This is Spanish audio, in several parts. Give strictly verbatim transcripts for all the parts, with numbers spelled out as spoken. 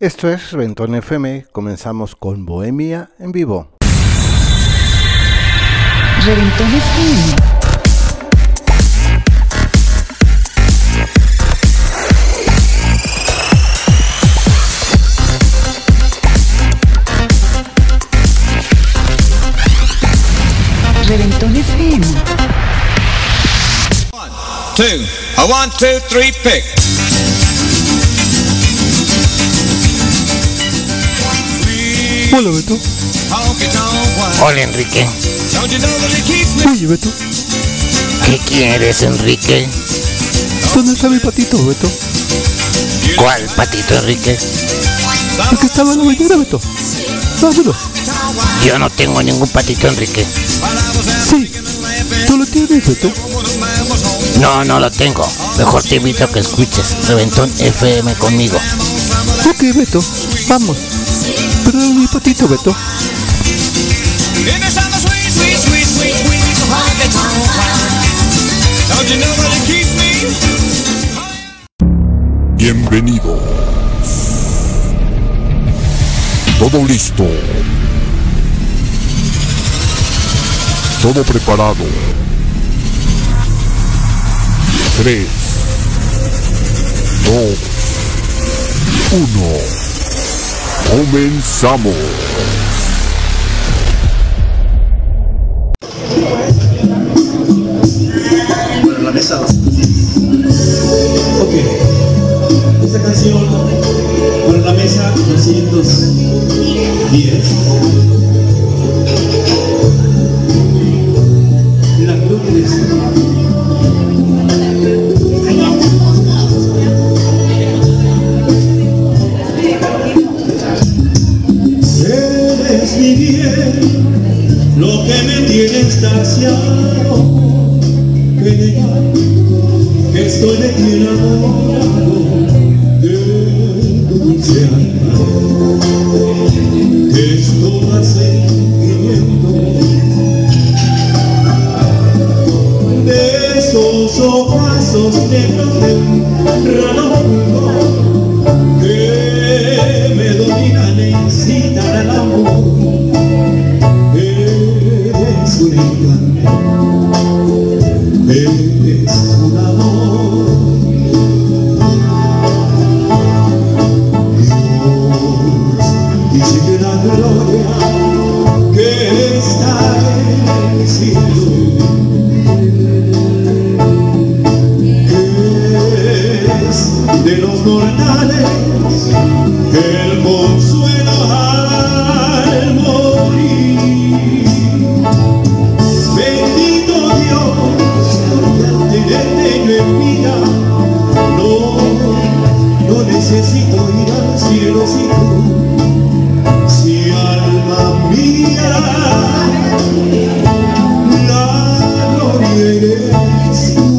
Esto es Reventón F M, comenzamos con Bohemia en vivo. Reventón F M. Reventón F M. One, two, a one, two, three, pick. Hola, Beto. Hola, Enrique. Oye, Beto, ¿Qué quieres, Enrique? ¿dónde está mi patito, Beto? ¿Cuál patito, Enrique? El que estaba en la bañera, Beto. Dámelo. Yo no tengo ningún patito, Enrique. Sí, tú lo tienes, Beto. No, no lo tengo. Mejor te invito a que escuches Reventón F M conmigo. Ok, Beto, vamos. Pero dame mi patito, Beto. Bienvenido. Todo listo. Todo preparado. Tres, dos, uno. Comenzamos. Bueno, la mesa. Ok. Esta canción, bueno, la mesa doscientos diez. La cruz de eres mi bien, lo que me tiene extasiado, que negar que estoy de ti enamorado, de tu dulce alma, que es todo sentimiento, de esos ojazos negros de un raro mundo, que me dominan e incitan al amor. Eres un encanto, eres un amor. Dios dice que la gloria que está en el cielo, que es de los mortales el consuelo al morir. Bendito Dios, porque al tenerte yo en vida, no, no necesito ir al cielo si tú, si alma mía, la gloria eres tú.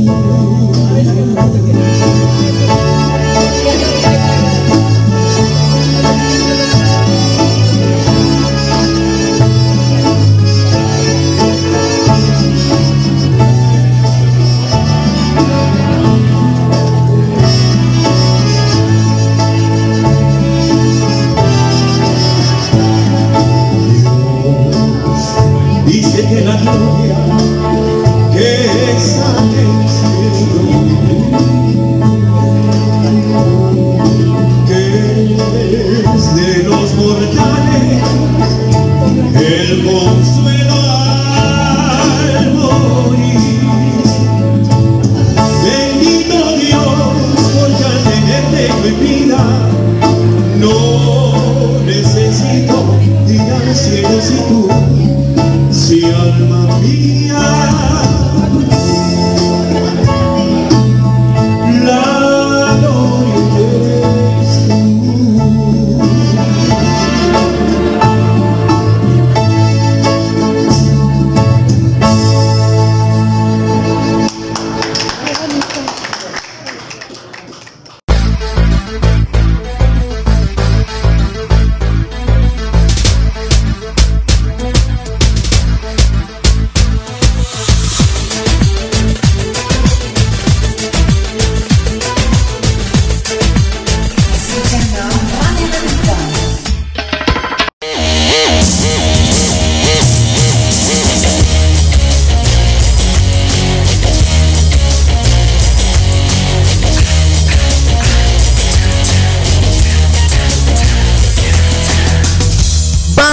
Dice que la gloria que está en el cielo, que es de los mortales el consuelo al morir. Bendito Dios, porque al tenerte en mi vida no necesito ir al cielo si tú, si alma mía, la gloria eres tú.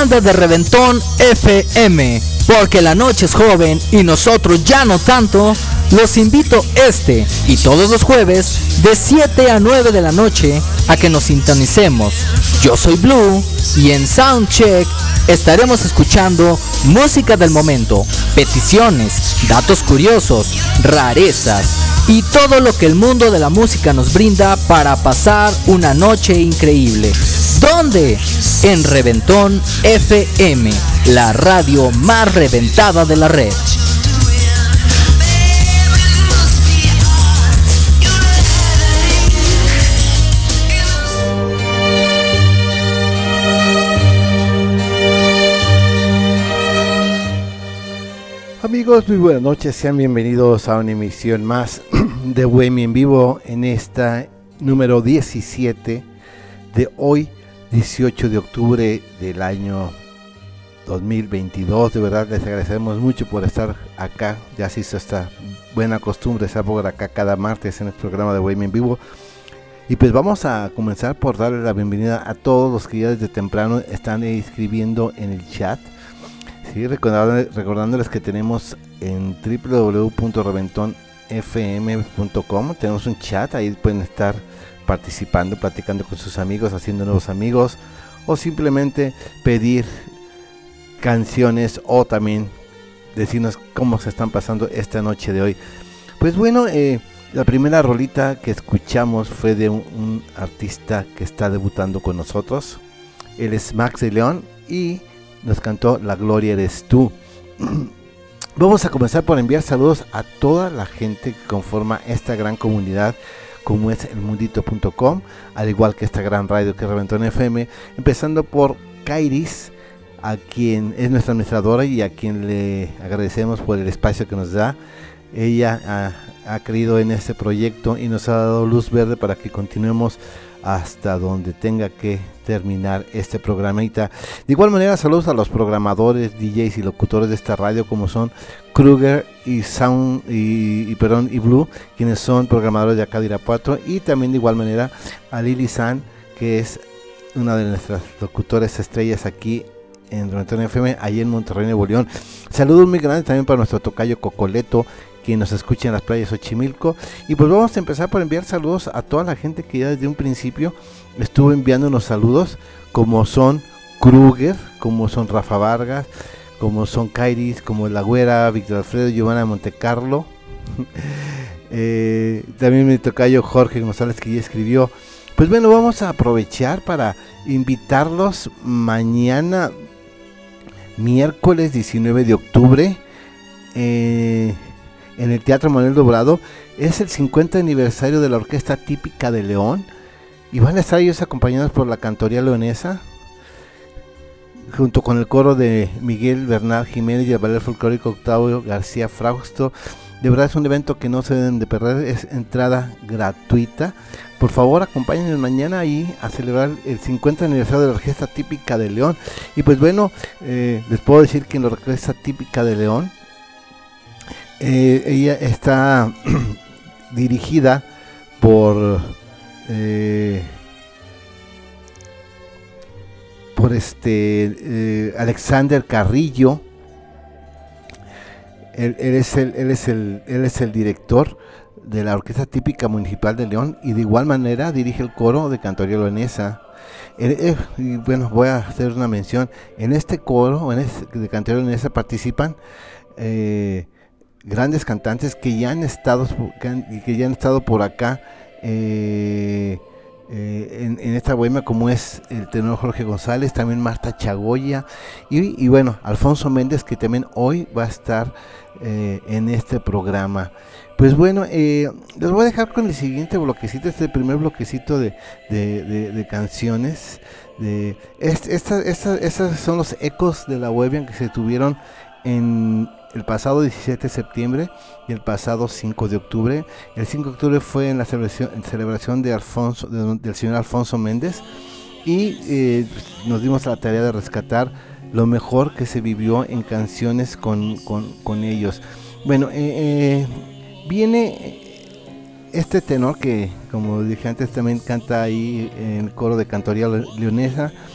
banda de Reventón F M, porque la noche es joven y nosotros ya no tanto. Los invito este y todos los jueves de siete a nueve de la noche a que nos sintonicemos. Yo soy Blue y en Soundcheck estaremos escuchando música del momento, peticiones, datos curiosos, rarezas y todo lo que el mundo de la música nos brinda para pasar una noche increíble. ¿Dónde? En Reventón F M, la radio más reventada de la red. Amigos, muy buenas noches, sean bienvenidos a una emisión más de Bohemia en Vivo en esta número diecisiete de hoy, dieciocho de octubre del año dos mil veintidós. De verdad les agradecemos mucho por estar acá, ya se hizo esta buena costumbre estar por acá cada martes en el programa de Bohemia en Vivo. Y pues vamos a comenzar por darle la bienvenida a todos los que ya desde temprano están escribiendo en el chat. Sí, recordándoles, recordándoles que tenemos en doble u doble u doble u punto reventón f m punto com, tenemos un chat, ahí pueden estar participando, platicando con sus amigos, haciendo nuevos amigos, o simplemente pedir canciones o también decirnos cómo se están pasando esta noche de hoy. Pues bueno, eh, la primera rolita que escuchamos fue de un, un artista que está debutando con nosotros. Él es Max de León y nos cantó La Gloria Eres Tú. Vamos a comenzar por enviar saludos a toda la gente que conforma esta gran comunidad como es el mundito punto com, al igual que esta gran radio que es Reventón F M, empezando por Kairis, a quien es nuestra administradora y a quien le agradecemos por el espacio que nos da. Ella ha, ha creído en este proyecto y nos ha dado luz verde para que continuemos hasta donde tenga que terminar este programita. De igual manera, saludos a los programadores, D Js y locutores de esta radio como son Kruger y Sound y, y, perdón, y Blue, quienes son programadores de acá de Irapuato, y también de igual manera a Lili San, que es una de nuestras locutores estrellas aquí en Reventón F M, allí en Monterrey, Nuevo León. Saludos muy grandes también para nuestro tocayo Cocoleto, quien nos escucha en las playas Xochimilco. Y pues vamos a empezar por enviar saludos a toda la gente que ya desde un principio estuvo enviando unos saludos, como son Kruger, como son Rafa Vargas, como son Kairis, como La Güera, Víctor Alfredo, Giovanna Montecarlo, eh, también mi tocayo Jorge González, que ya escribió. Pues bueno, vamos a aprovechar para invitarlos mañana, miércoles diecinueve de octubre, eh, en el Teatro Manuel Dobrado. Es el cincuenta aniversario de la Orquesta Típica de León y van a estar ellos acompañados por la Cantoría Leonesa, junto con el coro de Miguel Bernal Jiménez y el ballet folclórico Octavio García Frausto. De verdad es un evento que no se deben de perder, es entrada gratuita. Por favor, acompáñenos mañana ahí a celebrar el cincuenta aniversario de la Orquesta Típica de León. Y pues bueno, eh, les puedo decir que en la Orquesta Típica de León, Eh, ella está dirigida por eh, por este eh, Alexander Carrillo. Él, él es el él es el él es el director de la Orquesta Típica Municipal de León y de igual manera dirige el coro de Cantoría Leonesa. Eh, eh, y bueno, voy a hacer una mención en este coro, en este, de Cantoría Leonesa participan eh, grandes cantantes que ya han estado que, han, que ya han estado por acá eh, eh, en, en esta bohemia, como es el tenor Jorge González, también Marta Chagoya y, y bueno, Alfonso Méndez, que también hoy va a estar eh, en este programa. Pues bueno, eh, les voy a dejar con el siguiente bloquecito, este primer bloquecito de, de, de, de canciones. De, este, esta, esta, estos son los ecos de la bohemia que se tuvieron en el pasado diecisiete de septiembre y el pasado cinco de octubre. El cinco de octubre fue en la celebración, en celebración de Alfonso, de, del señor Alfonso Méndez, y eh, nos dimos la tarea de rescatar lo mejor que se vivió en canciones con, con, con ellos. Bueno, eh, eh, viene este tenor que, como dije antes, también canta ahí en el coro de Cantoría Leonesa,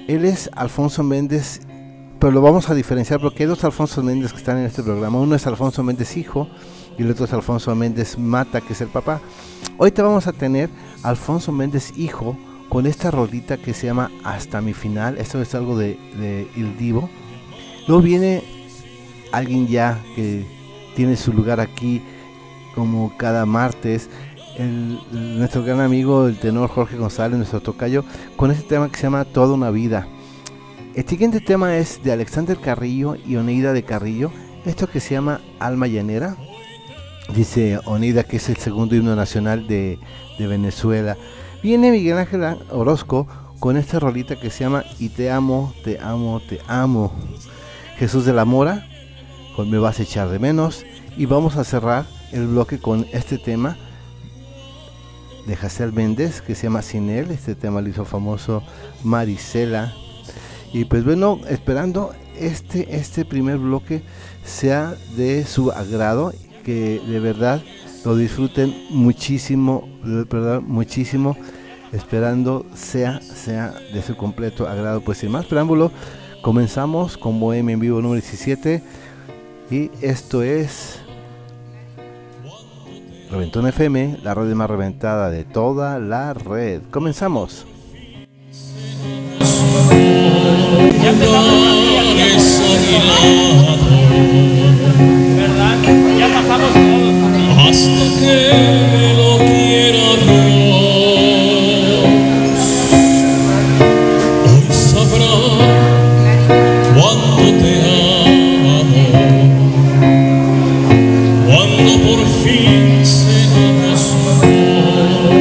Él es Alfonso Méndez, pero lo vamos a diferenciar porque hay dos Alfonso Méndez que están en este programa. Uno es Alfonso Méndez hijo y el otro es Alfonso Méndez Mata, que es el papá. Hoy te vamos a tener Alfonso Méndez hijo con esta rolita que se llama Hasta mi final. Esto es algo de, de Il Divo. Luego viene alguien ya que tiene su lugar aquí como cada martes, el, nuestro gran amigo el tenor Jorge González, nuestro tocayo, con este tema que se llama Toda una vida. El siguiente tema es de Alexander Carrillo y Oneida de Carrillo, esto que se llama Alma Llanera. Dice Oneida que es el segundo himno nacional de, de Venezuela. Viene Miguel Ángel Orozco con esta rolita que se llama Y te amo, te amo, te amo. Jesús de la Mora con Me vas a echar de menos. Y vamos a cerrar el bloque con este tema de Hazel Méndez que se llama Sin él. Este tema lo hizo famoso Marisela. Y pues bueno, esperando este, este primer bloque sea de su agrado, que de verdad lo disfruten muchísimo, de verdad muchísimo, esperando sea, sea de su completo agrado. Pues sin más preámbulo, comenzamos con Bohemia en Vivo número diecisiete, y esto es Reventón F M, la red más reventada de toda la red. Comenzamos. Ya ¿verdad? Ya pasamos todos. Hasta que lo quiera Dios, hoy sabrá cuánto te amo, cuando por fin seamos dos.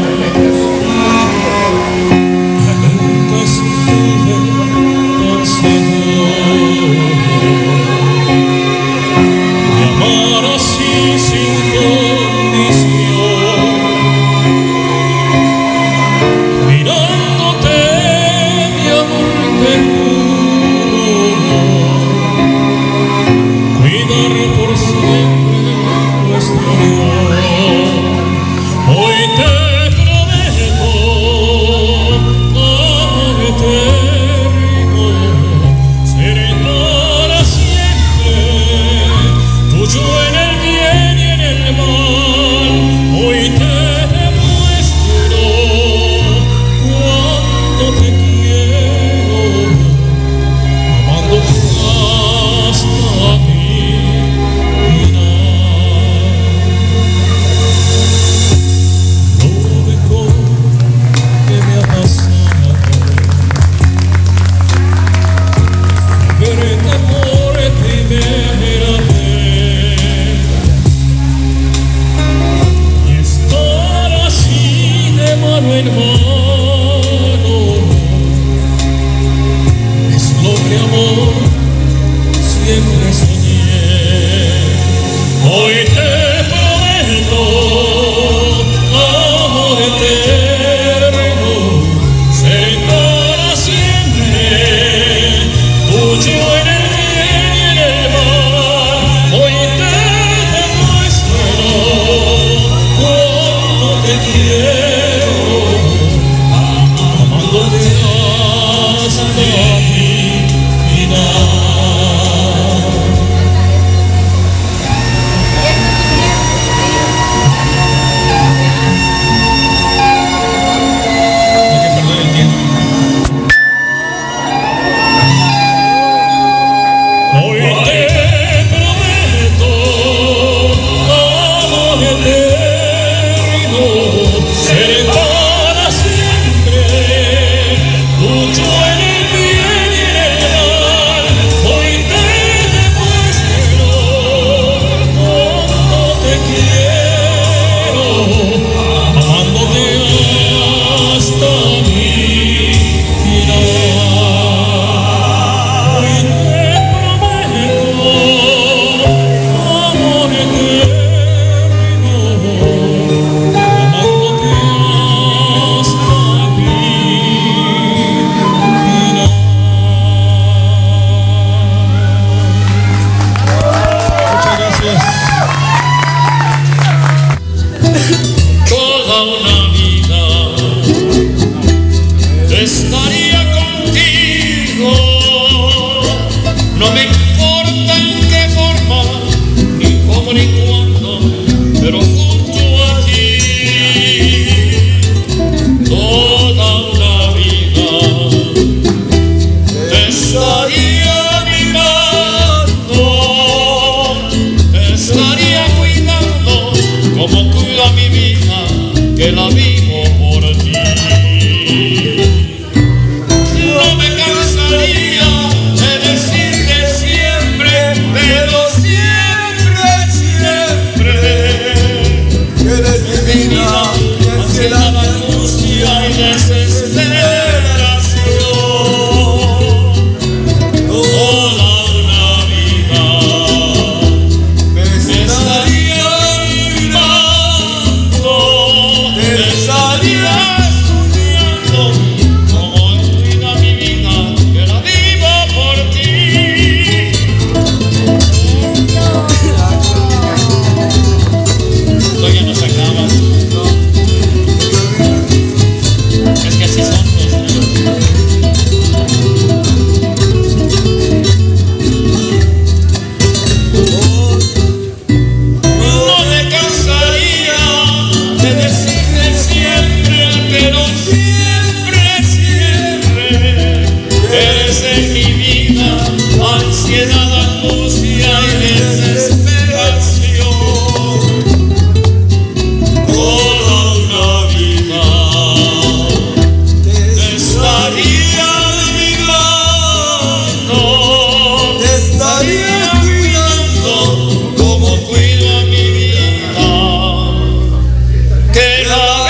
Ya nunca estuve tan seguro de amar así sin condición. en mi vida ansiedad, angustia y desesperación. Toda una vida te estaría olvidando, te estaría cuidando como cuido a mi vida, que la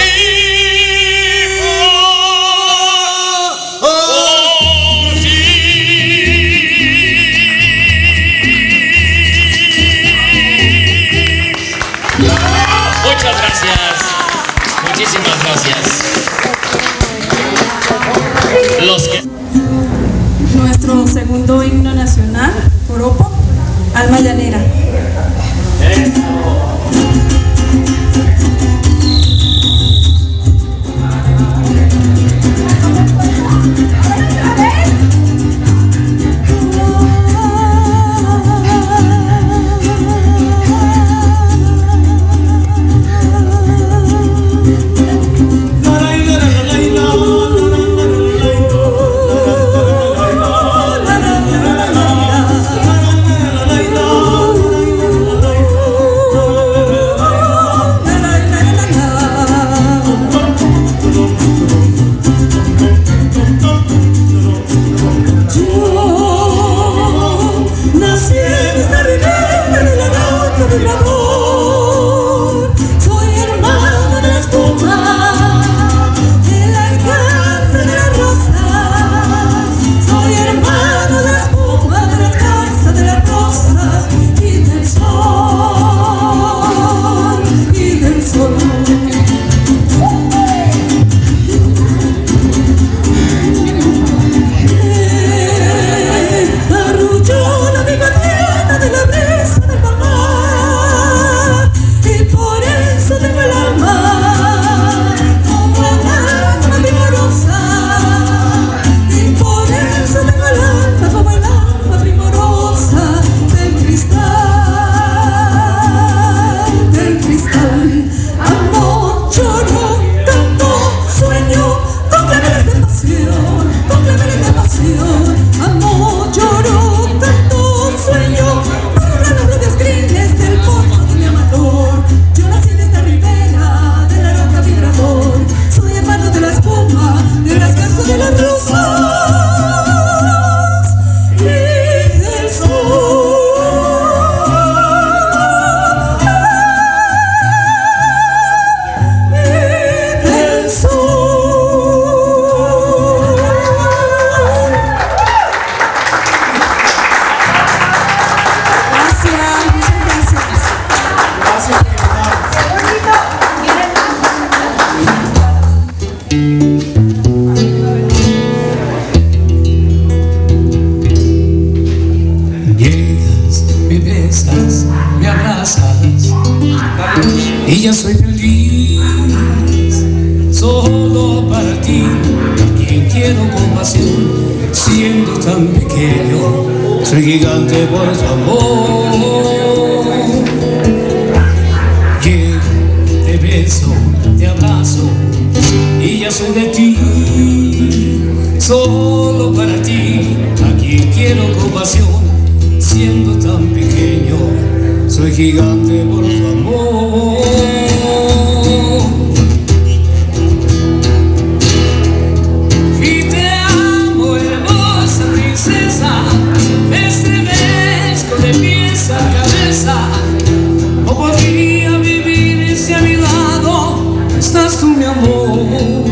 Los que... Nuestro segundo himno nacional, Joropo, Alma Llanera. Y ya soy feliz, solo para ti, a quien quiero con pasión, siendo tan pequeño, soy gigante por tu amor. Llego, te beso, te abrazo, y ya soy de ti, solo para ti, a quien quiero con pasión, siendo tan pequeño, soy gigante por tu amor. Y te amo, hermosa princesa, me estremezco de pies a cabeza. No podría vivir si a mi lado estás tú, mi amor.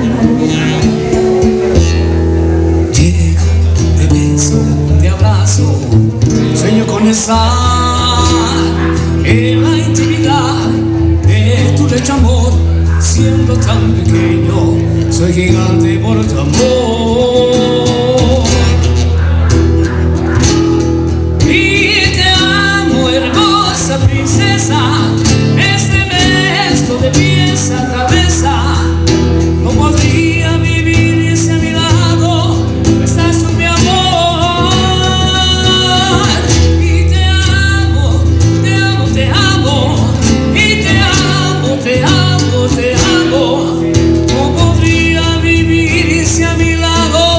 Llego, te beso, te abrazo, sueño con estar en la intimidad de tu lecho amor, siendo tan pequeño, soy gigante por tu amor. Y te amo, hermosa princesa, me estremezco de pies a cabeza. No podría vivir si a mi lado estás tú, mi amor. Y te amo, te amo, te amo, y te amo, te amo, te amo. No podría vivir si a mi lado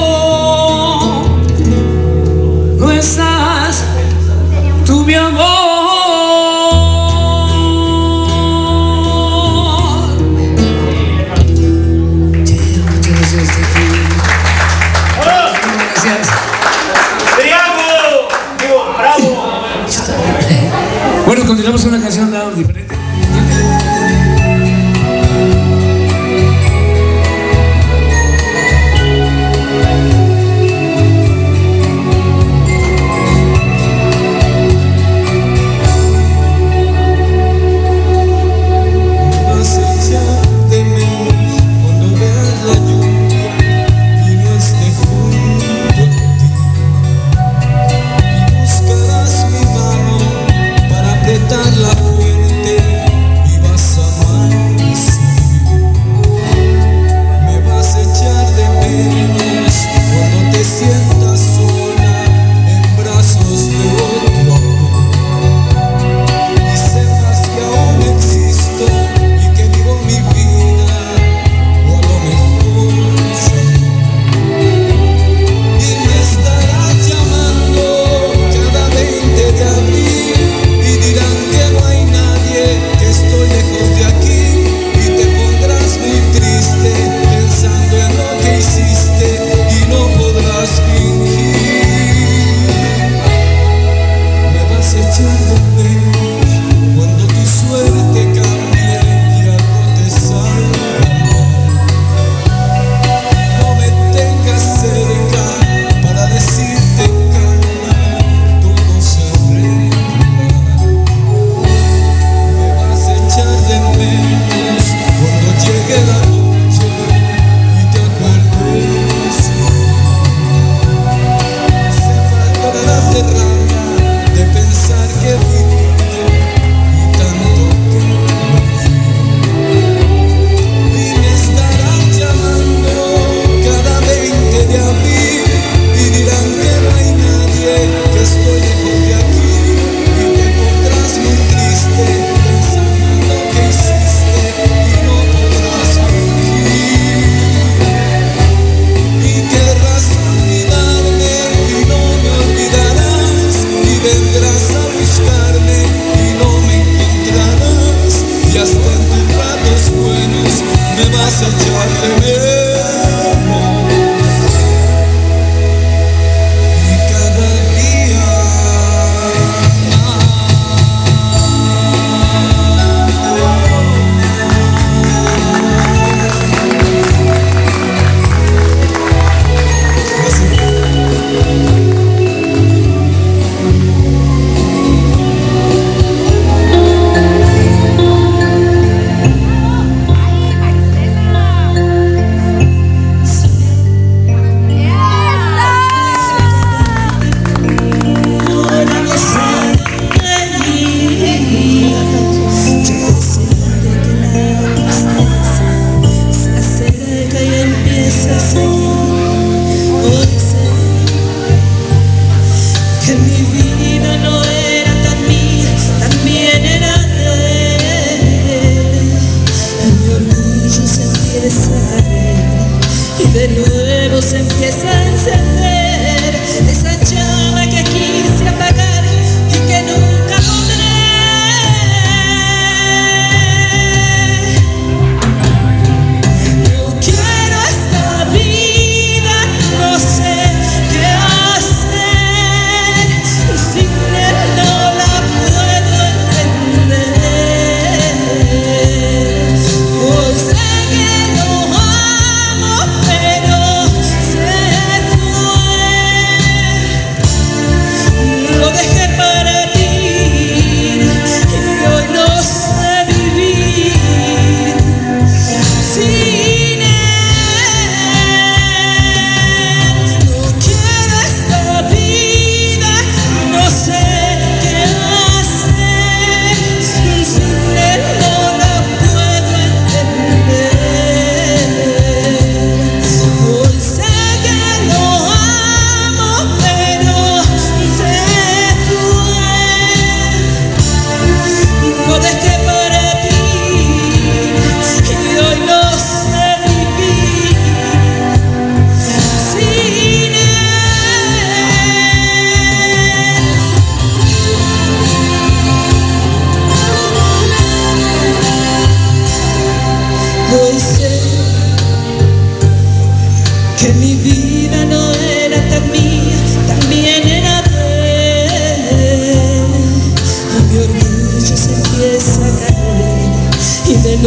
continuamos con una canción de algo diferente. La fuente y vas a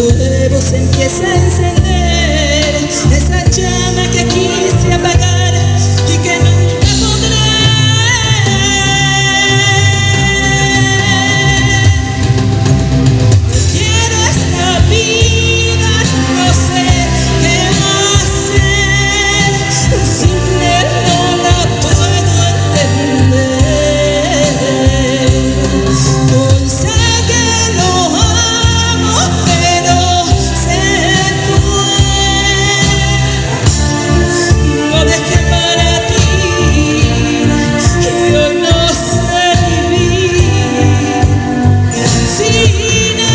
nuevo se empieza a encender esa llama que quise apagar y que nunca podré. Quiero esta vida, no sé qué hacer, sin él no la puedo entender. Hoy sé que lo amo, pero se fue. Lo dejé para ti y hoy no sé vivir sin él.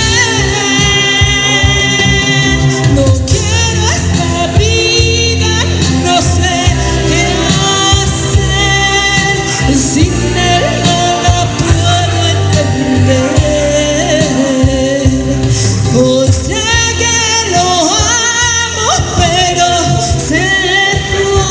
No quiero esta vida, no sé qué hacer, sin él no lo puedo entender. Hoy sé que lo amo, pero se fue.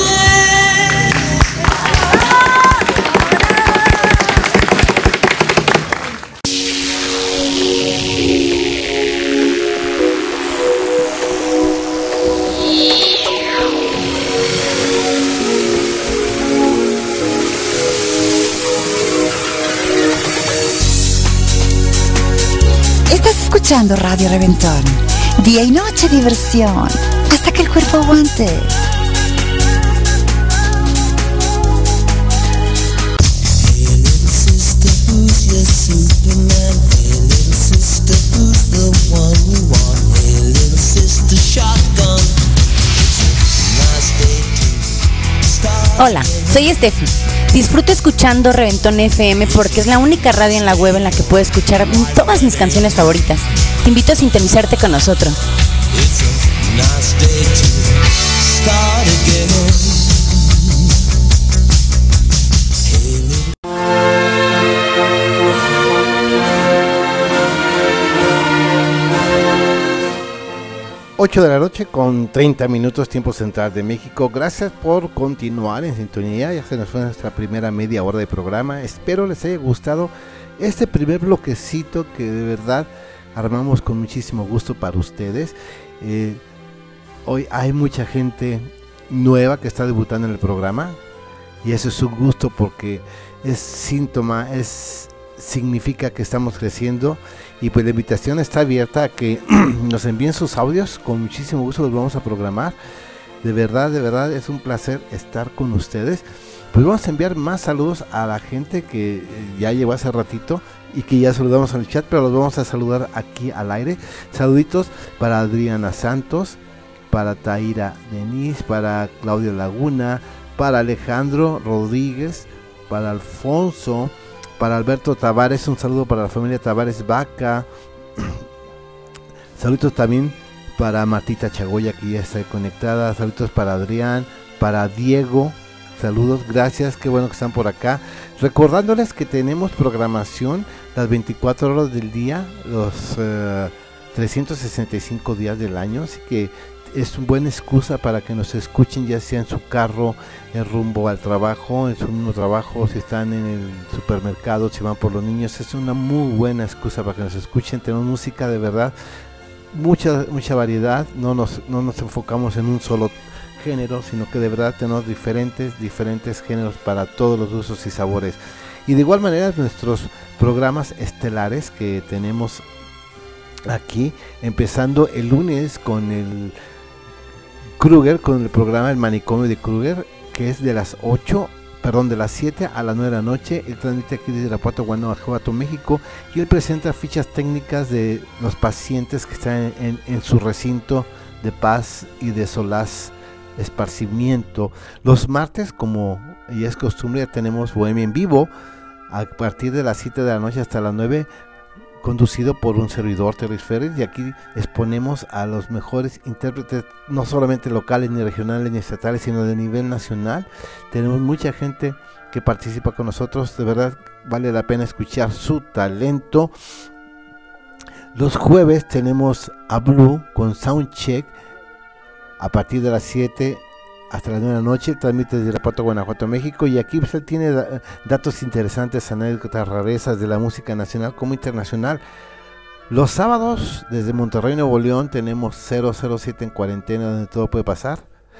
Estás escuchando Radio Reventón. Día y noche diversión. Hasta que el cuerpo aguante. Hola, soy Steffi. Disfruto escuchando Reventón F M porque es la única radio en la web en la que puedo escuchar todas mis canciones favoritas. Te invito a sintonizarte con nosotros. ocho de la noche con treinta minutos, tiempo central de México. Gracias por continuar en sintonía. Ya se nos fue nuestra primera media hora de programa. Espero les haya gustado este primer bloquecito que de verdad armamos con muchísimo gusto para ustedes. Eh, hoy hay mucha gente nueva que está debutando en el programa y eso es un gusto porque es síntoma, es significa que estamos creciendo. Y pues la invitación está abierta a que nos envíen sus audios, con muchísimo gusto los vamos a programar. De verdad, de verdad es un placer estar con ustedes. Pues vamos a enviar más saludos a la gente que ya llegó hace ratito y que ya saludamos en el chat, pero los vamos a saludar aquí al aire. Saluditos para Adriana Santos, para Taira Denise, para Claudia Laguna, para Alejandro Rodríguez, para Alfonso, para Alberto Tavares, un saludo para la familia Tavares Vaca. Saludos también para Martita Chagoya, que ya está conectada. Saludos para Adrián, para Diego. Saludos, gracias, qué bueno que están por acá. Recordándoles que tenemos programación las veinticuatro horas del día, los uh, trescientos sesenta y cinco días del año, así que es una buena excusa para que nos escuchen, ya sea en su carro, en rumbo al trabajo, en su mismo trabajo, si están en el supermercado, si van por los niños. Es una muy buena excusa para que nos escuchen. Tenemos música de verdad, mucha mucha variedad, no nos, no nos enfocamos en un solo género, sino que de verdad tenemos diferentes, diferentes géneros para todos los usos y sabores. Y de igual manera nuestros programas estelares que tenemos aquí, empezando el lunes con el Kruger, con el programa El Manicomio de Kruger, que es de las ocho, perdón, de las siete a las nueve de la noche. Él transmite aquí desde Irapuato, Guanajuato, México, y él presenta fichas técnicas de los pacientes que están en, en, en su recinto de paz y de solaz, esparcimiento. Los martes, como ya es costumbre, ya tenemos Bohemia en vivo a partir de las siete de la noche hasta las nueve, conducido por un servidor, Terry Ferris, y aquí exponemos a los mejores intérpretes, no solamente locales, ni regionales, ni estatales, sino de nivel nacional. Tenemos mucha gente que participa con nosotros, de verdad vale la pena escuchar su talento. Los jueves tenemos a Blue con Soundcheck a partir de las siete hasta las nueve de la noche, transmite desde Irapuato, Guanajuato, México, y aquí usted tiene da- datos interesantes, anécdotas, rarezas de la música nacional como internacional. Los sábados, desde Monterrey, Nuevo León, tenemos cero cero siete en cuarentena, donde todo puede pasar,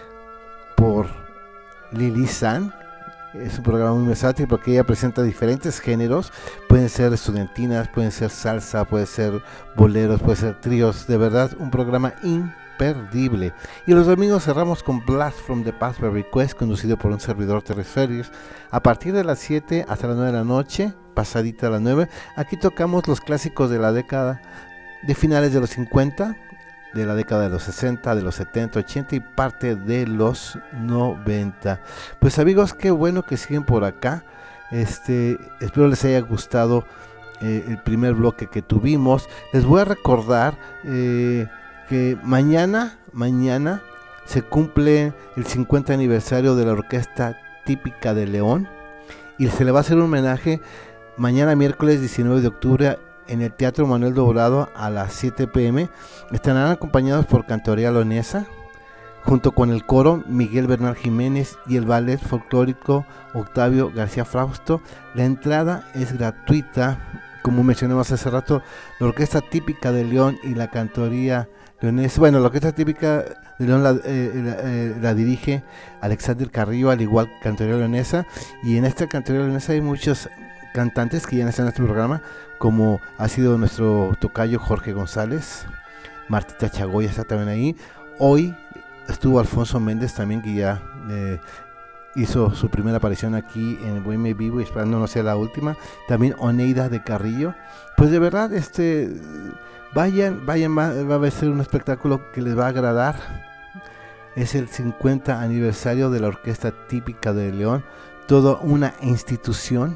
por Lili San. Es un programa muy versátil porque ella presenta diferentes géneros. Pueden ser estudiantinas, pueden ser salsa, pueden ser boleros, pueden ser tríos. De verdad, un programa imperdible. Y los domingos cerramos con Blast from the Past by Request, conducido por un servidor, Terry Ferris. A partir de las siete hasta las nueve de la noche, pasadita a las nueve, aquí tocamos los clásicos de la década de finales de los cincuenta, de la década de los sesenta, de los setenta, ochenta y parte de los noventa. Pues amigos, qué bueno que siguen por acá. Este, espero les haya gustado eh, el primer bloque que tuvimos. Les voy a recordar eh, que mañana, mañana se cumple el cincuenta aniversario de la Orquesta Típica de León y se le va a hacer un homenaje mañana miércoles diecinueve de octubre en el Teatro Manuel Doblado a las siete pe eme. Estarán acompañados por Cantoría Leonesa, junto con el coro Miguel Bernal Jiménez y el ballet folclórico Octavio García Frausto. La entrada es gratuita, como mencionamos hace rato. La Orquesta Típica de León y la Cantoría Leonesa, bueno, la Orquesta Típica de León la, eh, la, eh, la dirige Alexander Carrillo, al igual que Cantoría Leonesa, y en esta Cantoría Leonesa hay muchos cantantes que ya están en este programa, como ha sido nuestro tocayo Jorge González. Martita Chagoya está también ahí. Hoy estuvo Alfonso Méndez también, que ya eh, hizo su primera aparición aquí en Bohemia Vivo, y esperando no sea la última. También Oneida de Carrillo. Pues de verdad, este vayan, vayan, va, va a ser un espectáculo que les va a agradar. Es el cincuenta aniversario de la Orquesta Típica de León, toda una institución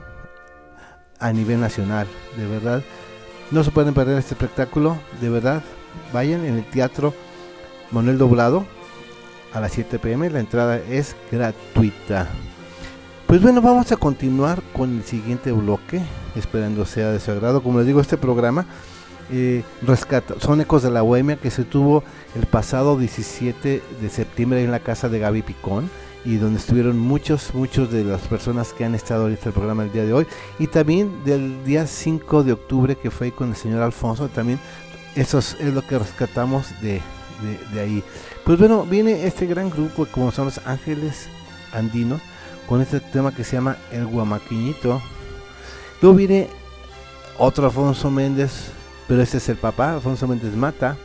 a nivel nacional. De verdad, no se pueden perder este espectáculo. De verdad, vayan en el Teatro Manuel Doblado a las siete pe eme. La entrada es gratuita. Pues bueno, vamos a continuar con el siguiente bloque, esperando sea de su agrado. Como les digo, este programa eh, rescata, son ecos de la bohemia, que se tuvo el pasado diecisiete de septiembre en la casa de Gaby Picón, y donde estuvieron muchos, muchos de las personas que han estado ahorita en el programa el día de hoy, y también del día cinco de octubre, que fue con el señor Alfonso. También eso es, es lo que rescatamos de, de, de ahí. Pues bueno, viene este gran grupo como son los Ángeles Andinos, con este tema que se llama El Guamaquiñito. Luego viene otro Alfonso Méndez, pero este es el papá, Alfonso Méndez Mata,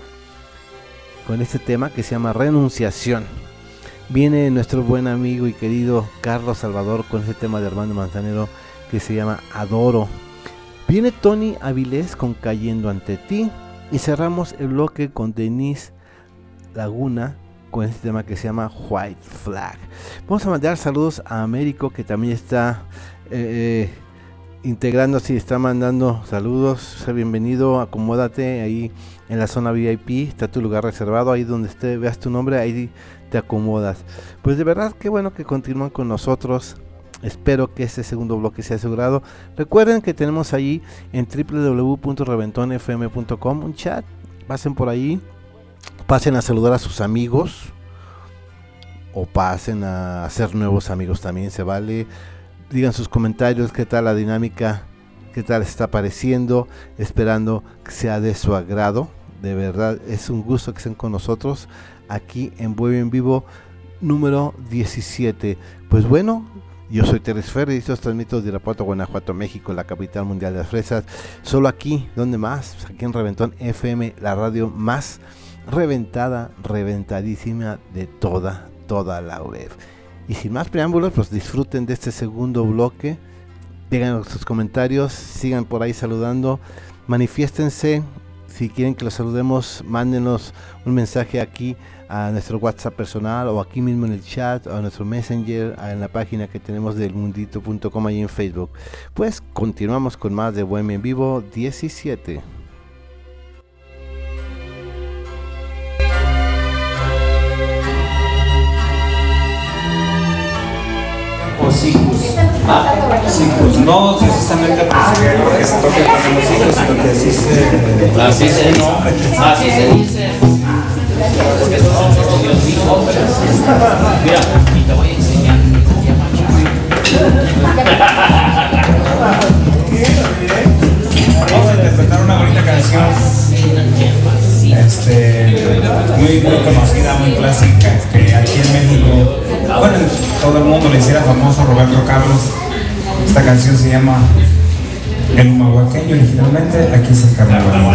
con este tema que se llama Renunciación. Viene nuestro buen amigo y querido Carlos Salvador con ese tema de Armando Manzanero que se llama Adoro. Viene Tony Avilés con Cayendo ante ti, y cerramos el bloque con Denise Laguna con este tema que se llama White Flag. Vamos a mandar saludos a Américo, que también está eh, integrándose y está mandando saludos. Sea bienvenido, acomódate ahí en la zona ve i pe, está tu lugar reservado, ahí donde esté, veas tu nombre, ahí te acomodas. Pues de verdad, qué bueno que continúan con nosotros. Espero que este segundo bloque sea asegurado. Recuerden que tenemos ahí en doble u doble u doble u punto reventón f m punto com un chat. Pasen por ahí, pasen a saludar a sus amigos, o pasen a hacer nuevos amigos, también se vale. Digan sus comentarios, qué tal la dinámica, qué tal está pareciendo, esperando que sea de su agrado. De verdad, es un gusto que estén con nosotros aquí en Bohemia en Vivo número diecisiete. Pues bueno, yo soy Teres Ferri y os transmito de Irapuato, Guanajuato, México, la capital mundial de las fresas. Solo aquí, ¿dónde más? Pues aquí en Reventón F M, la radio más reventada, reventadísima de toda, toda la web. Y sin más preámbulos, pues disfruten de este segundo bloque. Díganos sus comentarios, sigan por ahí saludando, manifiéstense. Si quieren que los saludemos, mándenos un mensaje aquí a nuestro WhatsApp personal, o aquí mismo en el chat, o a nuestro Messenger, en la página que tenemos del mundito punto com ahí en Facebook. Pues continuamos con más de Bohemia en Vivo diecisiete. O Sicus. Ah, Sicus, no precisamente porque se toque con los hijos, sino que así se... Así se dice. Así se dice. Porque estos son los dios hijos. Mira, y te voy a enseñar. Vamos a interpretar una bonita canción. este, muy, muy conocida, muy clásica, que aquí en México, bueno, todo el mundo le hiciera famoso Roberto Carlos. Esta canción se llama El Humahuaqueño originalmente, aquí es el carnaval.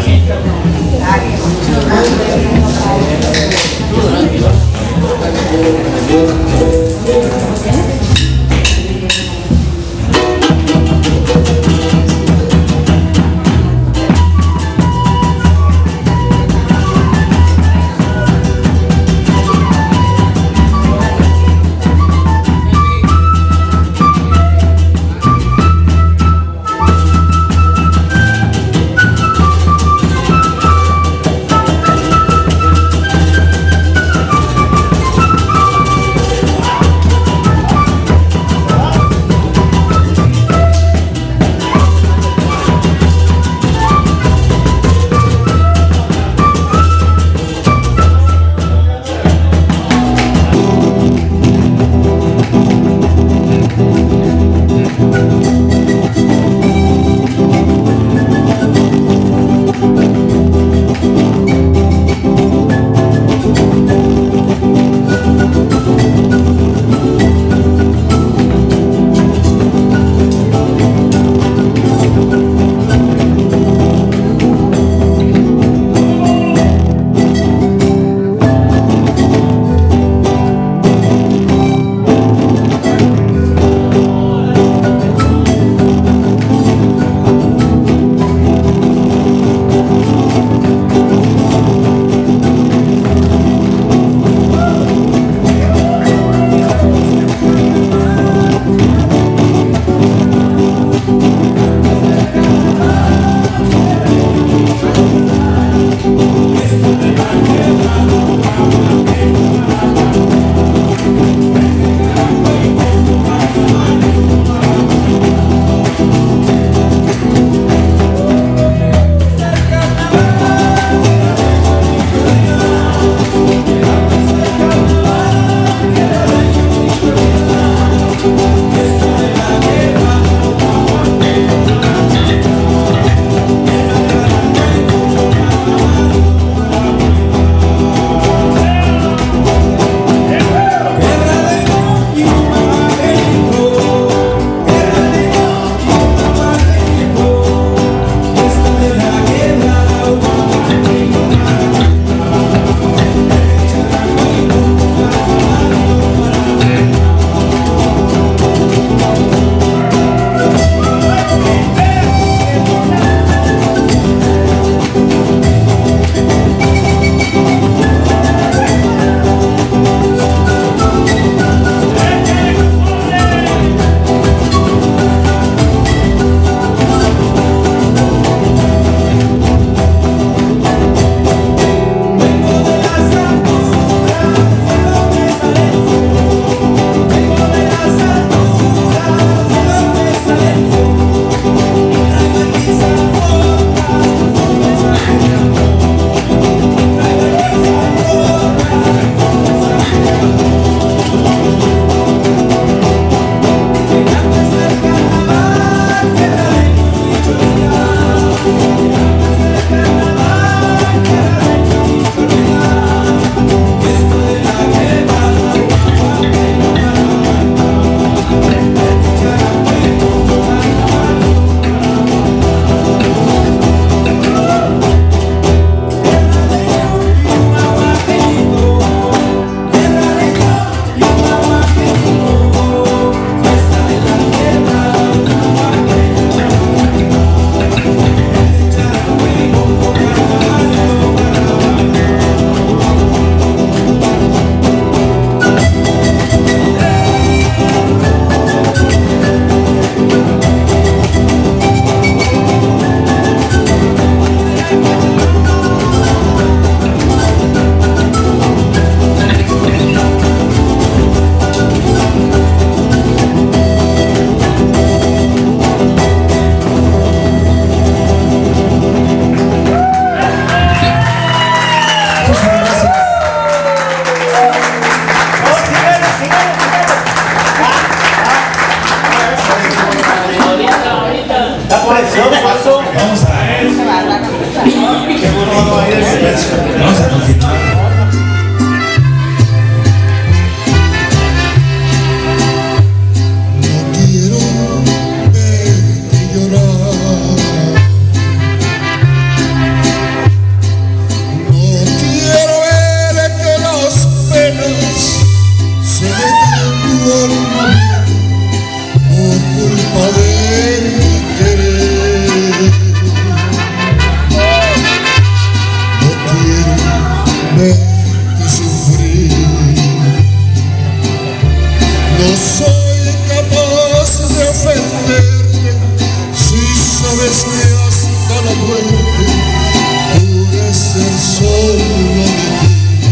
soy capaz de ofenderte si sabes que hasta la muerte pude ser solo de ti.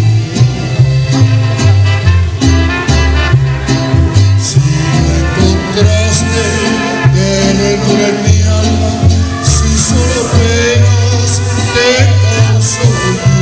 Si me encontraste dentro en mi alma, si solo penas te causo yo.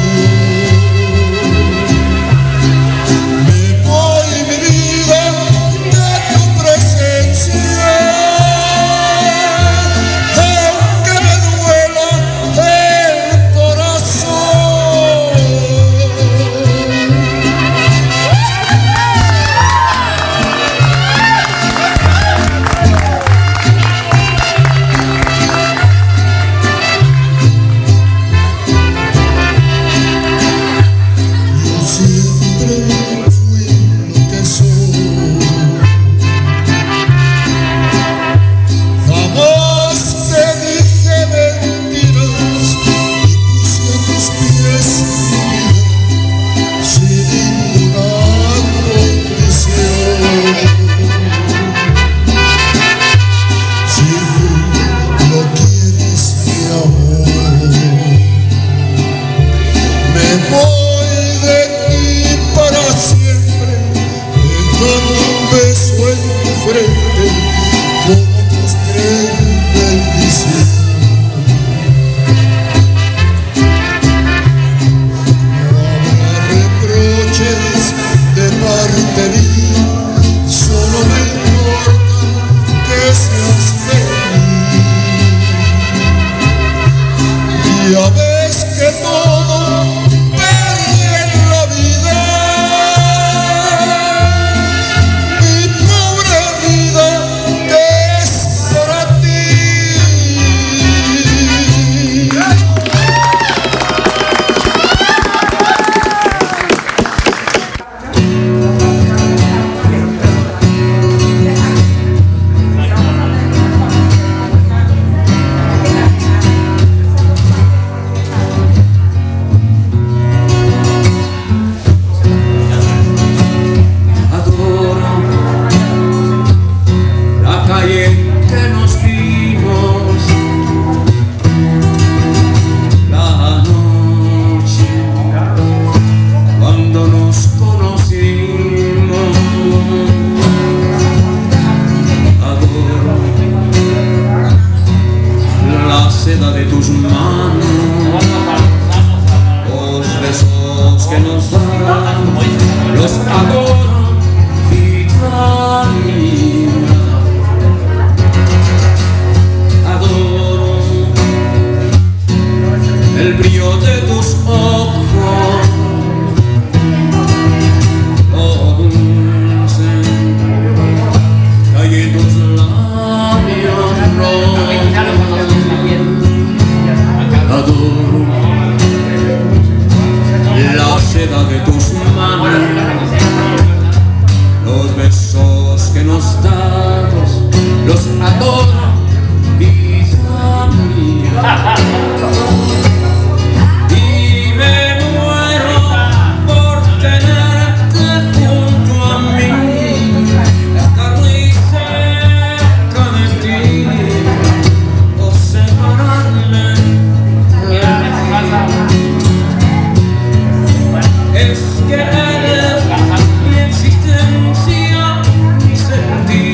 Es que eres mi existencia, mi sentir.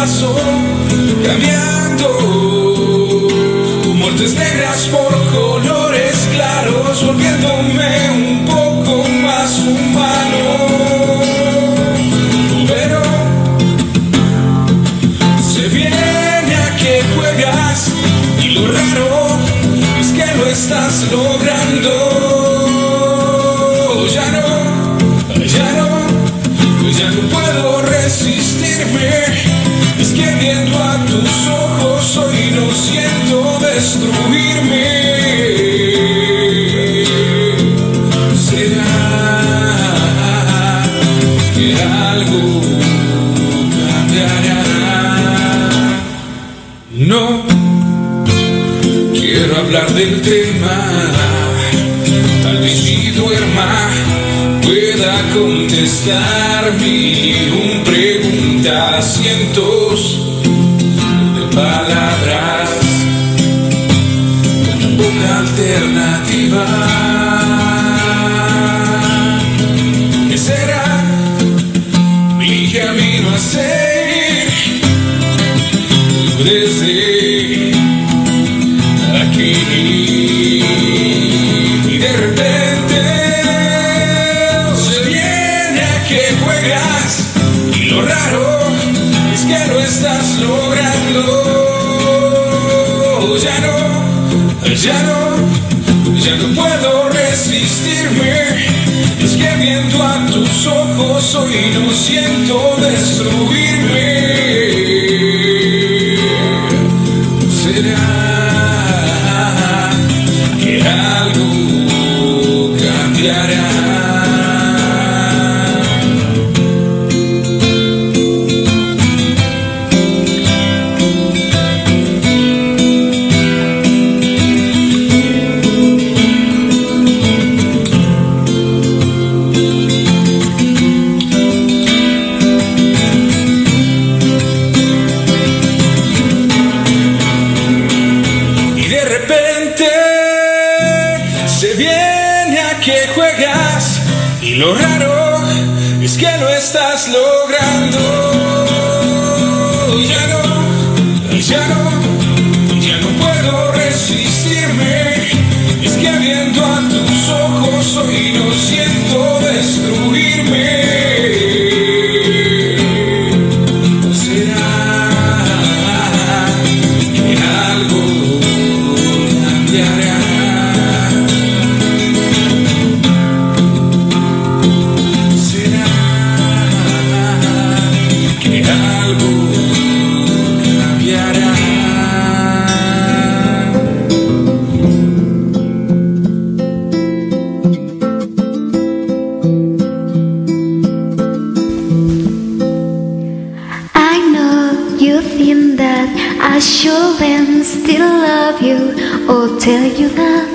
paso cambiando, muertes negras por colores claros, volviéndome un poco más humano. Pero se viene a que juegas y lo raro es que lo estás logrando. Ya no, ya no, ya no puedo resistirme. Es que viendo a tus ojos hoy no siento destruirme. ¿Será que algo cambiará? No quiero hablar del tema, tal vez si duerma pueda contestar mil y un preguntas, cientos de palabras, con poca alternativa. ¿Qué será mi camino a seguir desde aquí? Y de repente se viene a que juegas y lo raro es que lo estás logrando. Ya no, ya no, ya no puedo resistirme. Es que viendo a tus ojos hoy no siento destruirme. ¿Será que algo cambiará? Y lo raro es que lo estás logrando. Ya no, ya no, ya no puedo resistirme. Es que viendo a tus ojos hoy no siento destruirme. ¿Será que algo cambiará? I shouldn't still love you or tell you that,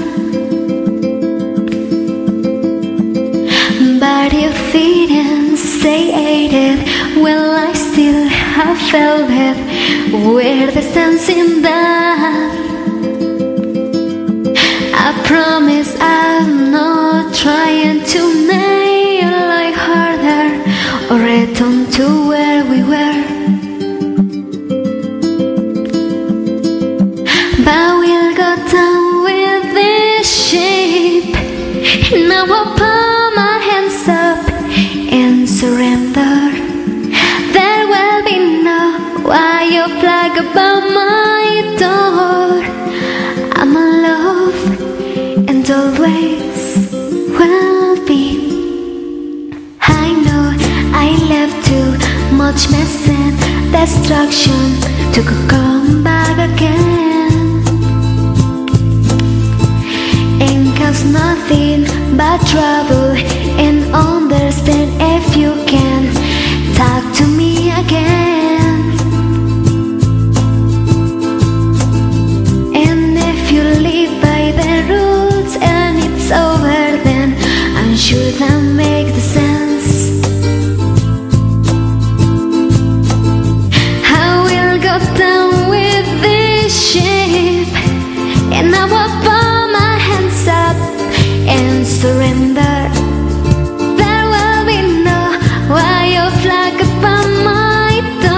but you didn't say it. Well, I still have felt it. Where the sense in that? I promise I'm not trying to nail life harder or return to where we were. But we'll go down with this ship. Now I put my hands up and surrender. There will be no white flag above my door. I'm in love and always will be. I know I left too much mess and destruction to come back again. Cause nothing but trouble, and understand if you can talk to me again. And if you live by the rules and it's over, then I'm sure that makes the sense. I will go down with this ship, and I will put my hands up and surrender. There will be no white flag upon my door.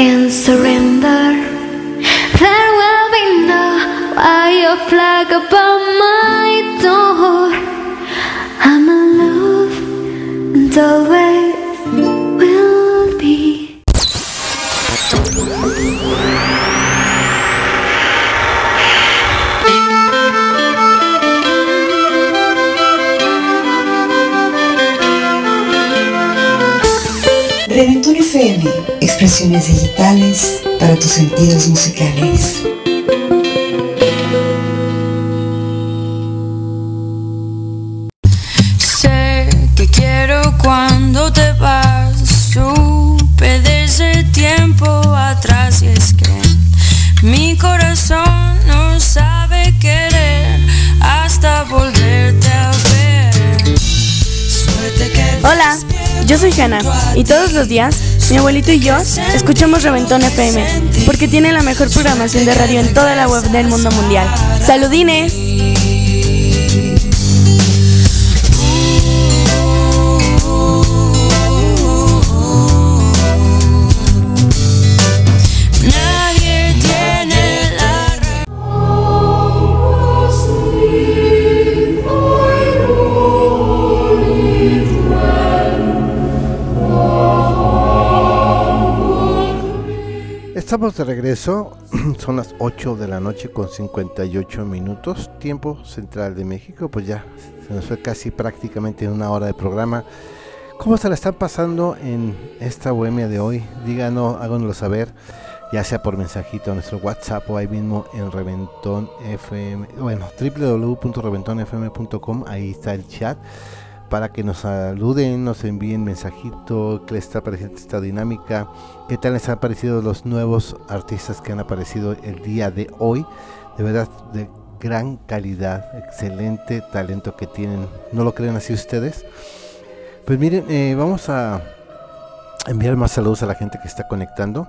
and surrender. There will be no white flag above my door. I'm in love and always will be. Reventón F M, expresiones digitales para tus sentidos musicales. Sé que quiero cuando te vas, supe desde tiempo atrás, y es que mi corazón no sabe querer hasta volverte a ver. Suerte que Hola, yo soy Hanna y todos los días mi abuelito y yo escuchamos Reventón F M porque tiene la mejor programación de radio en toda la web del mundo mundial. ¡Saludines! nadie tiene la Estamos de regreso, son las ocho de la noche con cincuenta y ocho minutos, tiempo central de México. Pues ya se nos fue casi prácticamente una hora de programa. ¿Cómo se la están pasando en esta bohemia de hoy? Díganos, háganoslo saber, ya sea por mensajito a nuestro WhatsApp o ahí mismo en Reventón F M, bueno, doble u doble u doble u punto reventón f m punto com, ahí está el chat, para que nos saluden, nos envíen mensajito, qué les está pareciendo esta dinámica, qué tal les han parecido los nuevos artistas que han aparecido el día de hoy. De verdad, de gran calidad, excelente talento que tienen, ¿no lo creen así ustedes? Pues miren, eh, vamos a enviar más saludos a la gente que está conectando.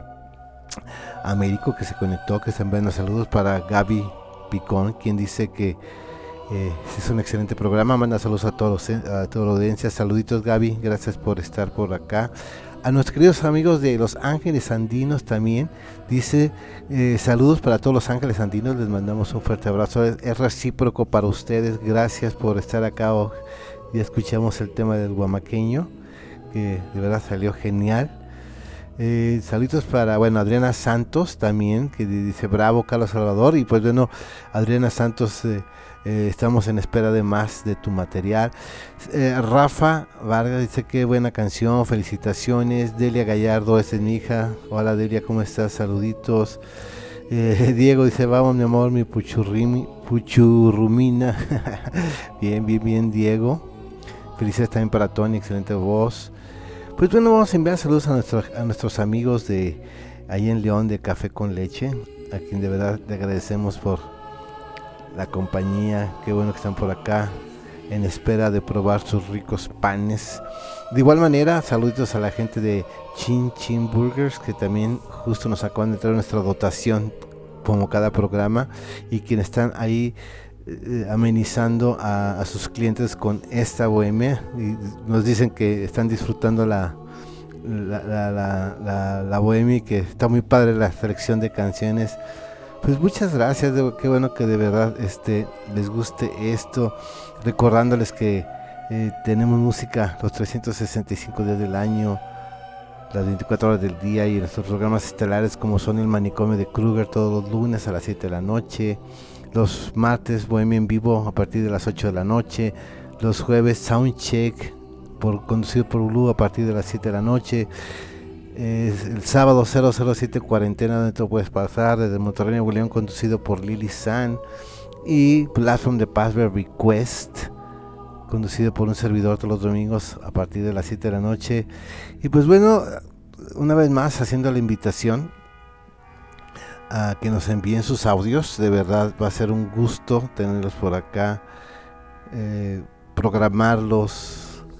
A Américo, que se conectó, que está enviando saludos para Gaby Picón, quien dice que Eh, es un excelente programa, manda saludos a todos, eh, a toda la audiencia. Saluditos, Gaby, gracias por estar por acá. A nuestros queridos amigos de Los Ángeles Andinos también, dice eh, saludos para todos los Ángeles Andinos, les mandamos un fuerte abrazo, es, es recíproco para ustedes, gracias por estar acá. Oh, ya escuchamos el tema del guamaqueño, que de verdad salió genial. Eh, saludos para, bueno, Adriana Santos también, que dice bravo Carlos Salvador. Y pues bueno, Adriana Santos, eh, eh, estamos en espera de más de tu material. eh, Rafa Vargas dice qué buena canción, felicitaciones. Delia Gallardo, esta es mi hija, hola Delia, ¿cómo estás? Saluditos. eh, Diego dice vamos mi amor, mi puchurrimi, puchurrumina. Bien, bien, bien Diego. Felicidades también para Tony, excelente voz. Pues bueno, vamos a enviar saludos a nuestros, a nuestros amigos de ahí en León de Café con Leche, a quien de verdad le agradecemos por la compañía, qué bueno que están por acá en espera de probar sus ricos panes. De igual manera, saludos a la gente de Chin Chin Burgers, que también justo nos acaban de traer nuestra dotación como cada programa, y quienes están ahí eh, amenizando a, a sus clientes con esta bohemia, y nos dicen que están disfrutando la la, la, la, la, la bohemia, y que está muy padre la selección de canciones. Pues muchas gracias, de, qué bueno que de verdad este les guste esto, recordándoles que eh, tenemos música los trescientos sesenta y cinco días del año, las veinticuatro horas del día, y nuestros programas estelares como son el Manicomio de Kruger todos los lunes a las siete de la noche, los martes Bohemia en Vivo a partir de las ocho de la noche, los jueves Soundcheck por, conducido por Blue a partir de las siete de la noche. Eh, el sábado cero cero siete Cuarentena, donde te puedes pasar desde Monterrey, Nuevo León, conducido por Lily San, y Platform de Password Request, conducido por un servidor todos los domingos a partir de las siete de la noche. Y pues bueno, una vez más haciendo la invitación a que nos envíen sus audios, de verdad va a ser un gusto tenerlos por acá, eh, programarlos,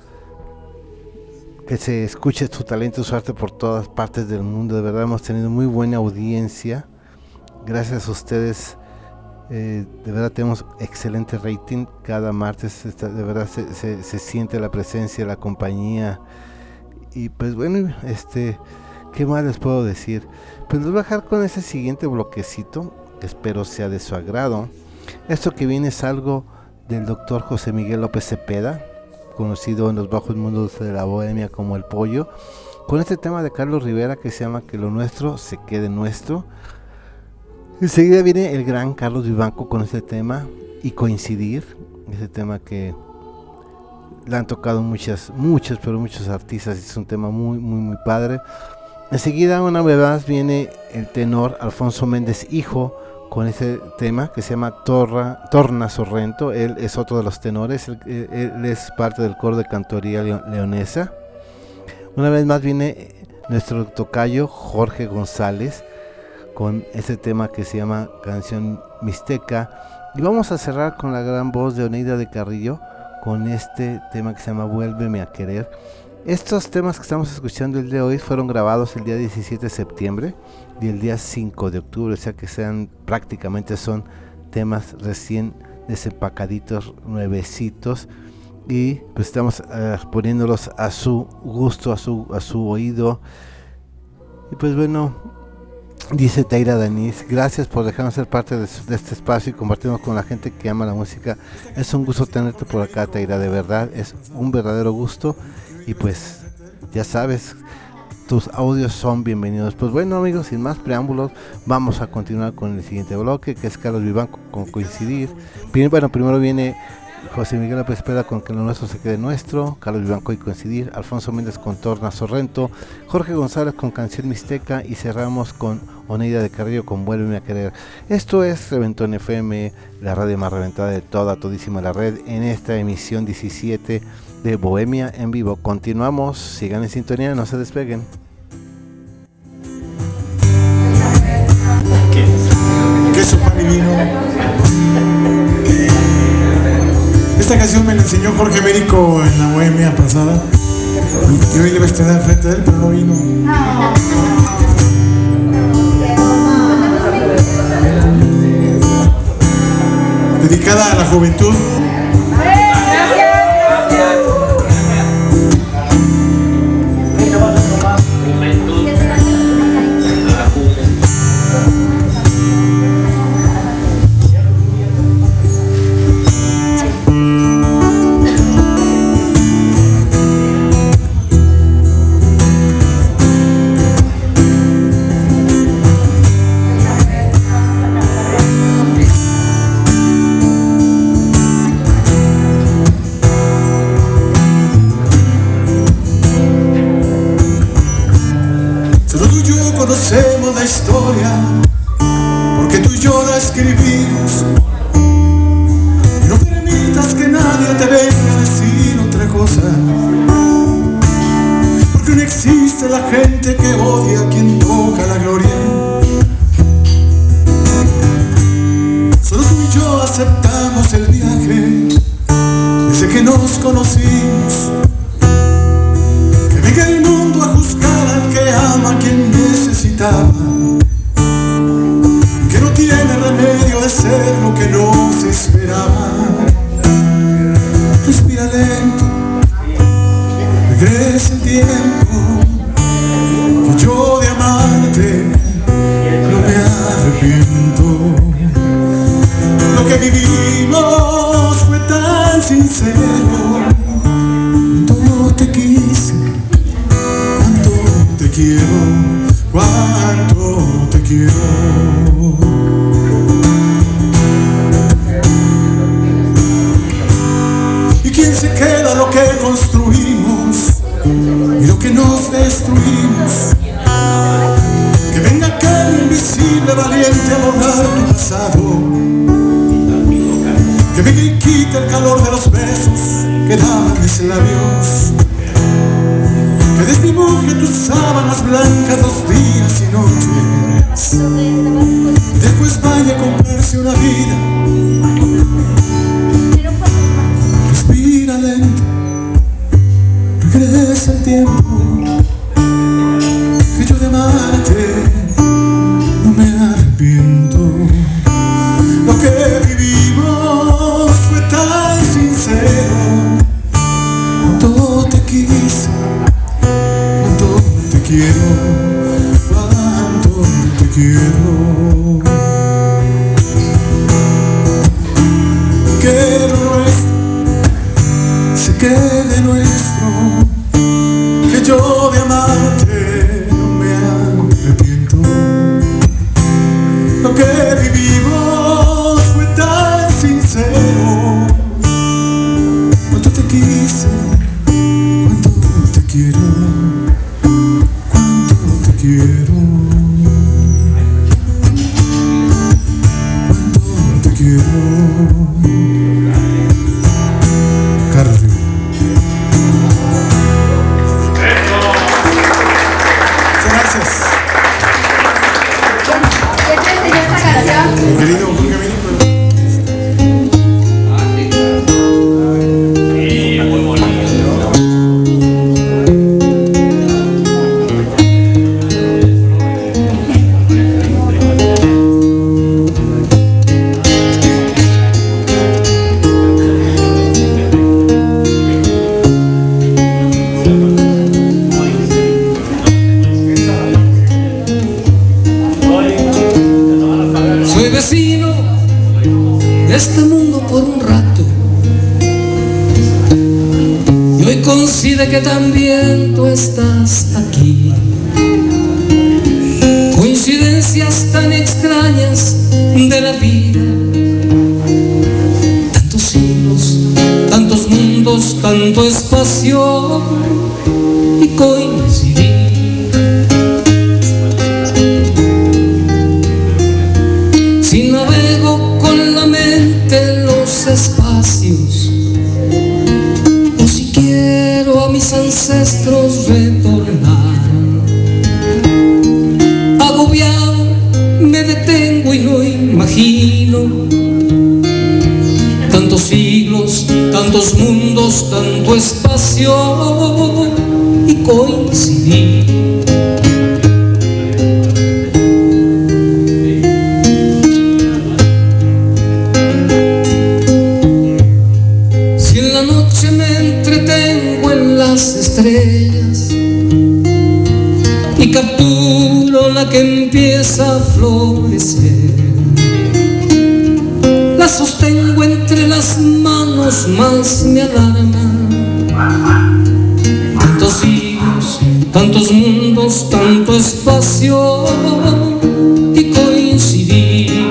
que se escuche su talento, su arte por todas partes del mundo. De verdad hemos tenido muy buena audiencia, gracias a ustedes. Eh, de verdad tenemos excelente rating cada martes, está, de verdad se, se, se siente la presencia, la compañía. Y pues bueno, este ¿qué más les puedo decir? Pues les voy a dejar con ese siguiente bloquecito, que espero sea de su agrado. Esto que viene es algo del doctor José Miguel López Cepeda, conocido en los bajos mundos de la bohemia como El Pollo, con este tema de Carlos Rivera que se llama Que lo nuestro se quede nuestro. Enseguida viene el gran Carlos Vivanco con este tema y Coincidir, ese tema que le han tocado muchas, muchos, pero muchos artistas, es un tema muy, muy, muy padre. Enseguida una vez más viene el tenor Alfonso Méndez Hijo con ese tema que se llama Torra, Torna Sorrento. Él es otro de los tenores, él, él es parte del coro de cantoría leonesa. Una vez más viene nuestro tocayo Jorge González con ese tema que se llama Canción Mixteca. Y vamos a cerrar con la gran voz de Oneida de Carrillo con este tema que se llama Vuélveme a Querer. Estos temas que estamos escuchando el día de hoy fueron grabados el día diecisiete de septiembre y el día cinco de octubre, o sea que sean prácticamente son temas recién desempacaditos, nuevecitos, y pues estamos uh, poniéndolos a su gusto, a su, a su oído. Y pues bueno, dice Taira Danís, gracias por dejarnos ser parte de, de este espacio y compartirnos con la gente que ama la música. Es un gusto tenerte por acá, Taira, de verdad, es un verdadero gusto. Y pues, ya sabes, tus audios son bienvenidos. Pues bueno, amigos, sin más preámbulos, vamos a continuar con el siguiente bloque, que es Carlos Vivanco con Coincidir. Primero, bueno, primero viene José Miguel López Cepeda con Que lo nuestro se quede nuestro, Carlos Vivanco y Coincidir, Alfonso Méndez con Torna Sorrento, Jorge González con Canción Mixteca y cerramos con Oneida de Carrillo con Vuélveme a Querer. Esto es Reventón F M, la radio más reventada de toda, todísima la red, en esta emisión diecisiete de Bohemia en vivo. Continuamos, sigan en sintonía, no se despeguen. Queso, pan y vino. Esta canción me la enseñó Jorge Américo en la Bohemia pasada y hoy debe estar frente a él, pero no vino. Dedicada a la juventud. Conocemos la historia porque tú y yo la escribimos. Y no permitas que nadie te venga a decir otra cosa, porque no existe la gente que odia a quien toca la gloria. Solo tú y yo aceptamos el viaje desde que nos conocimos. Que venga el mundo a juzgar al que ama a quien necesitaba, que no tiene remedio de ser lo que no se esperaba. Respira lento, regresa el tiempo, que yo de amarte no me arrepiento. Lo que vivimos fue tan sincero, cuánto te quise, cuánto te quiero, cuánto te quiero. ¿Y quién se queda lo que construimos y lo que nos destruimos? Que venga aquel invisible valiente a borrar tu pasado, que venga y quite el calor de los besos que daban mis labios, que desdibuje tus sábanas blancas los días y noches, después vaya a comprarse una vida. Respira lento, regresa el tiempo, que yo de amarte no me arrepiento. Lo que vivimos fue tan sincero, cuánto te quise, cuánto te quiero, Coincide que también tú estás aquí. Coincidencias tan extrañas de la vida. Tantos siglos, tantos mundos, tanto espacio y coincidir. Si navego con la mente en los espacios, o si quiero a mis ancestros retornar, agobiado me detengo y no imagino tantos siglos, tantos mundos, tanto espacio y coincidir. Si en la noche me entretengo en las estrellas y capturo la que empieza a florecer, la sostengo entre las manos, más me alarma. Tantos siglos, tantos mundos, tanto espacio y coincidir.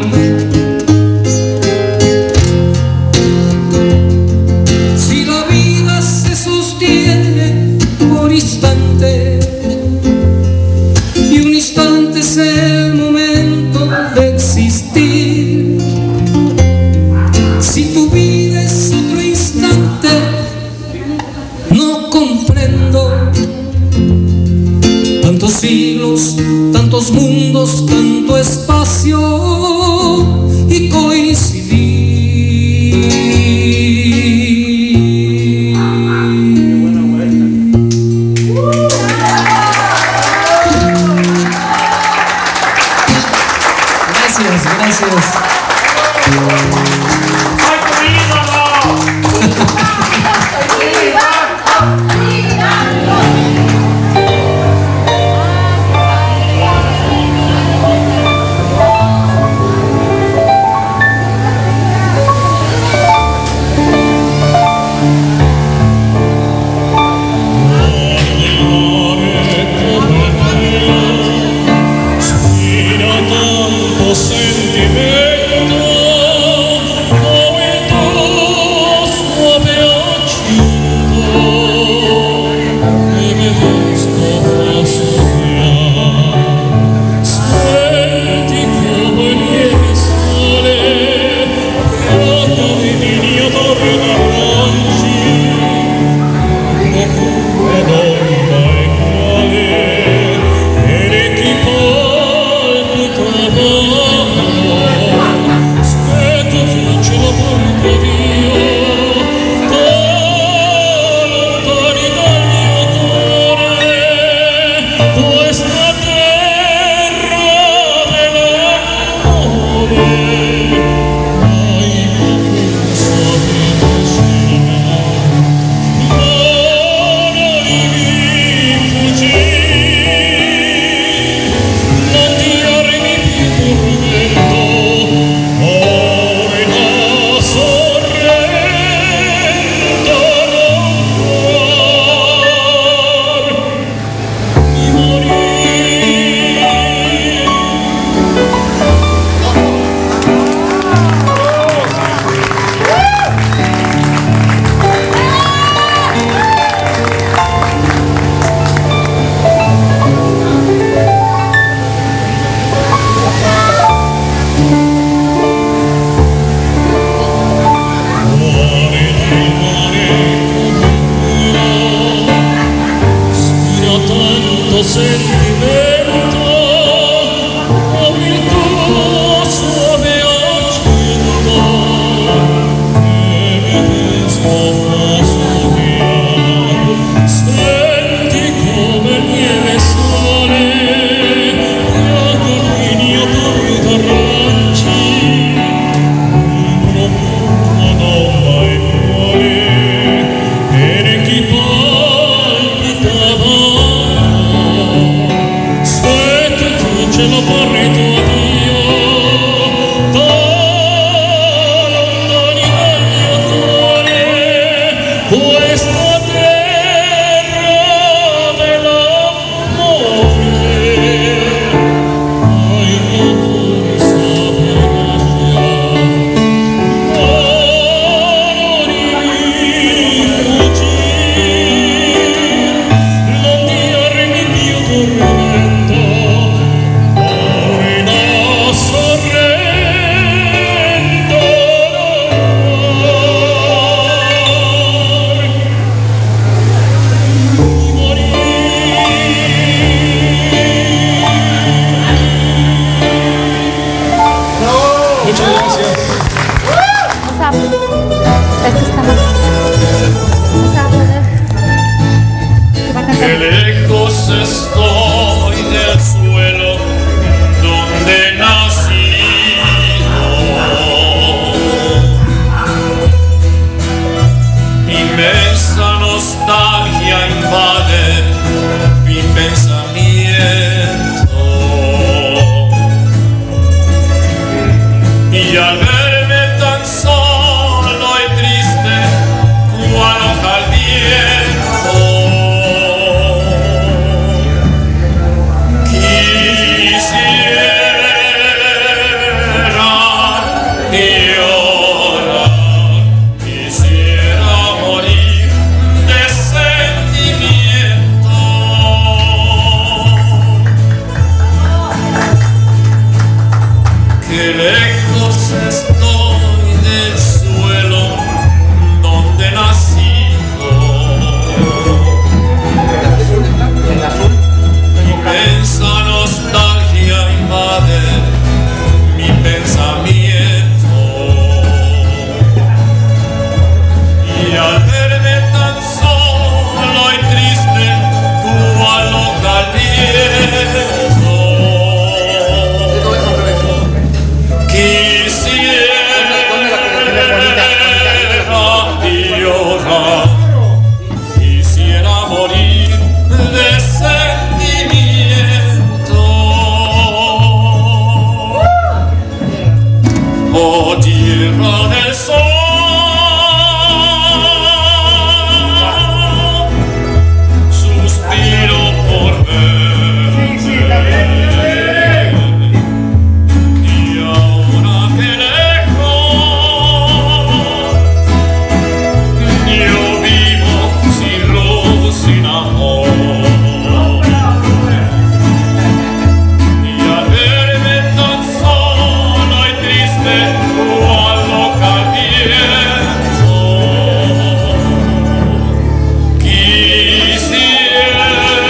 Si la vida se sostiene por instante y un instante es el momento de existir, si tu vida es otro instante, no comprendo tantos siglos, tantos mundos, tanto espacio y coincidir. Gracias, gracias. Questa terra Inmensa nostalgia invade mi pensamiento y al verme tan solo y triste cual hoja al viento quisiera llorar, quisiera morir de sentimiento. Que lejos estoy del suelo donde nacido. Inmensa nostalgia invade mi pensamiento y al verme tan solo y triste cual hoja al viento quisiera llorar, quisiera morir de sentimiento. Oh tierra del sol, suspiro por verte. Y ahora que lejos yo vivo sin luz, sin amor. Y al verme tan solo y triste cual hoja al viento, quisiera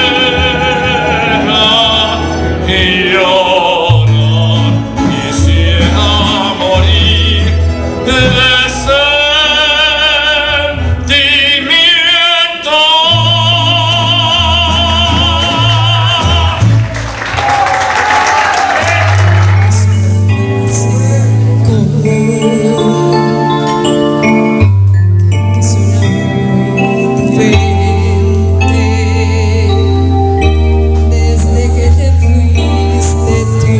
llorar, quisiera morir de sentimiento. Desde que te fuiste tú,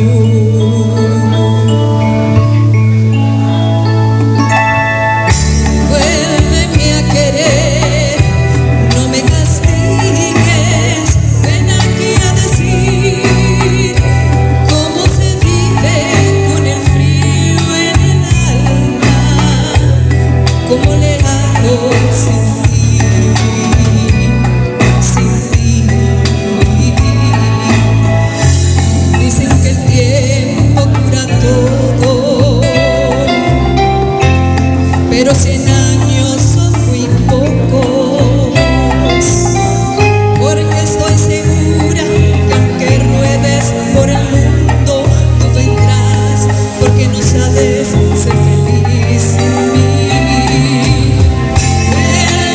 vuélveme a querer, no me castigues, ven aquí a decir cómo se vive con el frío en el alma, cómo le hago sin ti, sin ti. Dicen que el tiempo cura todo, pero cien años son muy pocos, porque estoy segura que aunque ruedes por el mundo, tú vendrás, porque no sabes ser feliz sin mí. Ven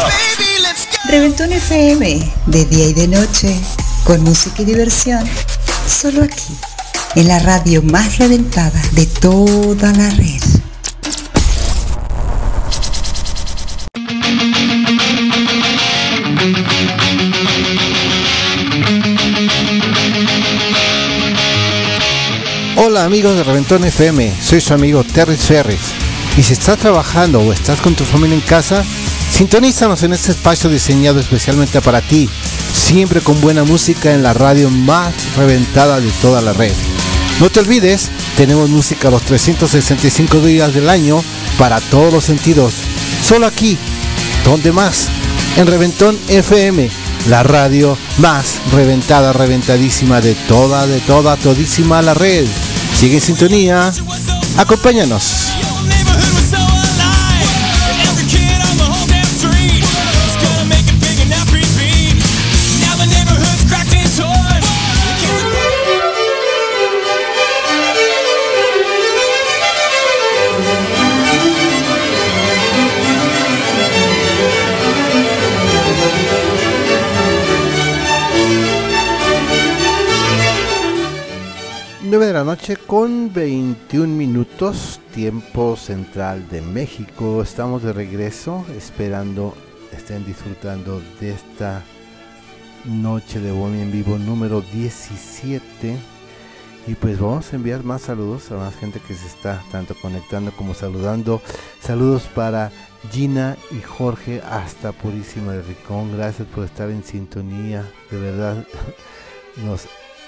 Reventón F M, de día y de noche, con música y diversión, solo aquí, en la radio más reventada de toda la red. Hola amigos de Reventón F M, soy su amigo Terry Ferris. Y si estás trabajando o estás con tu familia en casa, sintonízanos en este espacio diseñado especialmente para ti, siempre con buena música en la radio más reventada de toda la red. No te olvides, tenemos música los trescientos sesenta y cinco días del año para todos los sentidos. Solo aquí, ¿dónde más? En Reventón F M, la radio más reventada, reventadísima de toda, de toda, todísima la red. Sigue en sintonía, acompáñanos. nueve de la noche con veintiún minutos, tiempo central de México. Estamos de regreso, esperando estén disfrutando de esta noche de Bohemia en vivo número diecisiete. Y pues vamos a enviar más saludos a más gente que se está tanto conectando como saludando. Saludos para Gina y Jorge hasta Purísima de Ricón. Gracias por estar en sintonía, de verdad nos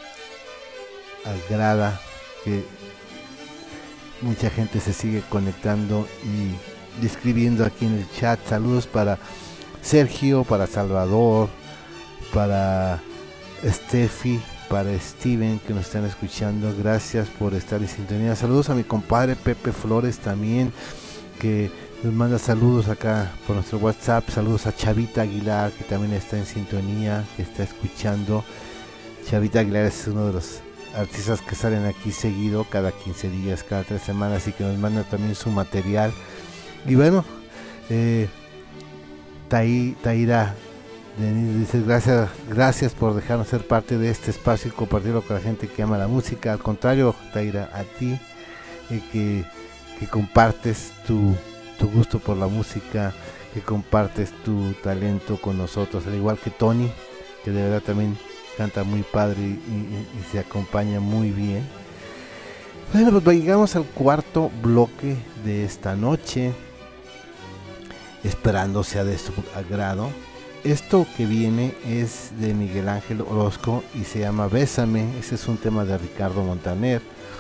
agrada que mucha gente se sigue conectando y escribiendo aquí en el chat. Saludos para Sergio, para Salvador, para Steffi, para Steven que nos están escuchando. Gracias por estar en sintonía. Saludos a mi compadre Pepe Flores también, que nos manda saludos acá por nuestro WhatsApp. Saludos a Chavita Aguilar, que también está en sintonía, que está escuchando. Chavita Aguilar es uno de los artistas que salen aquí seguido, cada quince días, cada tres semanas, y que nos manda también su material. Y bueno, eh, Tai, Taira dice gracias, gracias por dejarnos ser parte de este espacio y compartirlo con la gente que ama la música. Al contrario, Taira, a ti eh, que, que compartes tu, tu gusto por la música, que compartes tu talento con nosotros, al igual que Tony, que de verdad también canta muy padre y, y, y se acompaña muy bien. Bueno, pues llegamos al cuarto bloque de esta noche, esperando sea de su agrado. Esto que viene es de Miguel Ángel Orozco y se llama Bésame. Ese es un tema de Ricardo Montaner.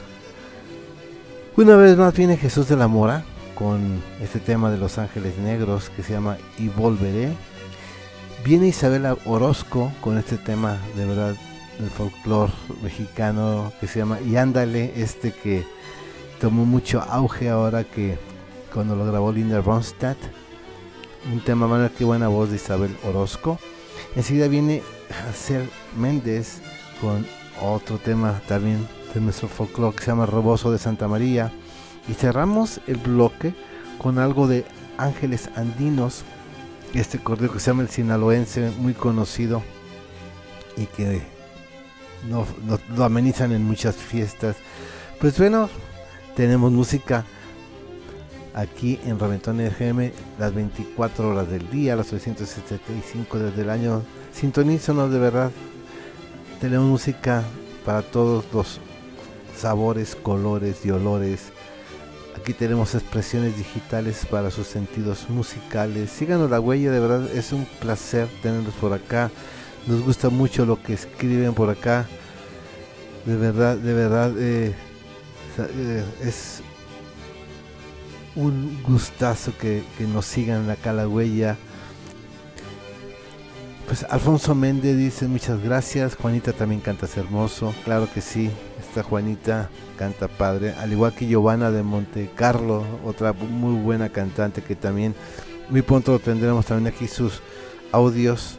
Una vez más viene Jesús de la Mora con este tema de Los Ángeles Negros que se llama Y Volveré. Viene Isabela Orozco con este tema de verdad del folclore mexicano que se llama Y Ándale, este que tomó mucho auge ahora que cuando lo grabó Linda Ronstadt. Un tema, Manuel, qué buena voz de Isabel Orozco. Enseguida viene Hazel Méndez con otro tema también de nuestro folclore que se llama Rebozo de Santa María. Y cerramos el bloque con algo de Ángeles Andinos, este corrido que se llama El Sinaloense, muy conocido y que no, no, lo amenizan en muchas fiestas. Pues bueno, tenemos música aquí en Reventón F M las veinticuatro horas del día, las trescientos setenta y cinco días del año. Sintonízanos, de verdad. Tenemos música para todos los sabores, colores y olores. Aquí tenemos expresiones digitales para sus sentidos musicales. Síganos la huella, de verdad es un placer tenerlos por acá. Nos gusta mucho lo que escriben por acá. De verdad, de verdad eh, eh, es un gustazo que, que nos sigan acá la huella. Pues Alfonso Méndez dice muchas gracias. Juanita también cantas hermoso. Claro que sí, esta Juanita canta padre, al igual que Giovanna de Monte Carlo, otra muy buena cantante que también muy pronto tendremos también aquí sus audios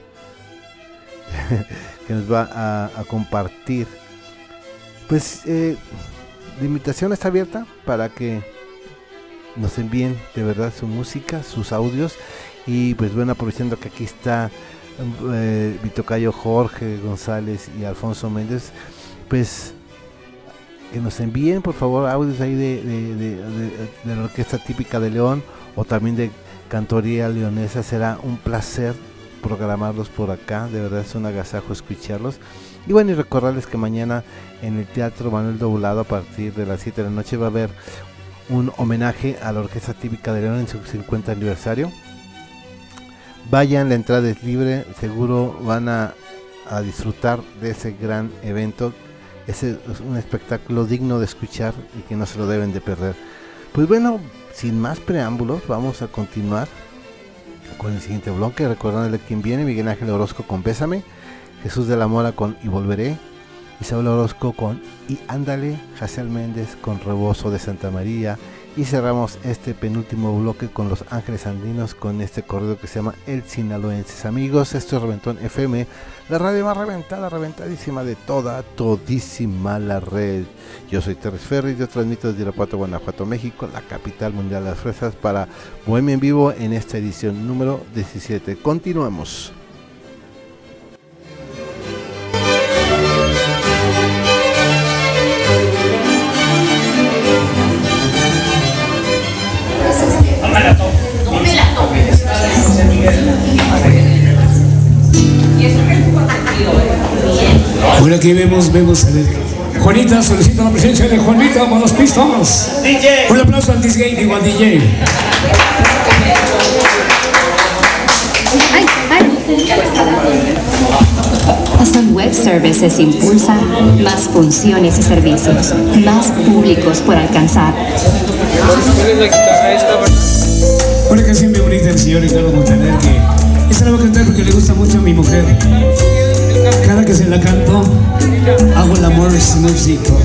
que nos va a, a compartir. Pues eh, la invitación está abierta para que nos envíen de verdad su música, sus audios. Y pues bueno, aprovechando que aquí está eh, mi tocayo Jorge González y Alfonso Méndez, pues que nos envíen por favor audios ahí de, de, de, de, de la orquesta típica de León o también de cantoría leonesa. Será un placer programarlos por acá, de verdad es un agasajo escucharlos. Y bueno, y recordarles que mañana en el Teatro Manuel Doblado a partir de las siete de la noche va a haber un homenaje a la orquesta típica de León en su cincuenta aniversario. Vayan, la entrada es libre, seguro van a, a disfrutar de ese gran evento. Ese es un espectáculo digno de escuchar y que no se lo deben de perder. Pues bueno, sin más preámbulos, vamos a continuar con el siguiente bloque, recordándole quién viene: Miguel Ángel Orozco con Bésame, Jesús de la Mora con Y Volveré, Isabel Orozco con Y Ándale, Jaciel Méndez con Rebozo de Santa María, y cerramos este penúltimo bloque con Los Ángeles Andinos con este corrido que se llama El Sinaloenses. Amigos, esto es Reventón F M, la radio más reventada, reventadísima de toda, todísima la red. Yo soy Terres Ferri, yo transmito desde Irapuato, Guanajuato, México, la capital mundial de las fresas, para Bohemia en Vivo en esta edición número diecisiete. Continuamos. Bueno, aquí vemos, vemos a ver. Juanita, solicito la presencia de Juanita con las pistas. D J. Un aplauso al D J, digo al D J. Amazon Web Services impulsa más funciones y servicios, más públicos por alcanzar. Una canción muy bonita del señor Ricardo Montaner, que esta la voy a cantar porque le gusta mucho a mi mujer. Cada que se la canto, hago el amor músico.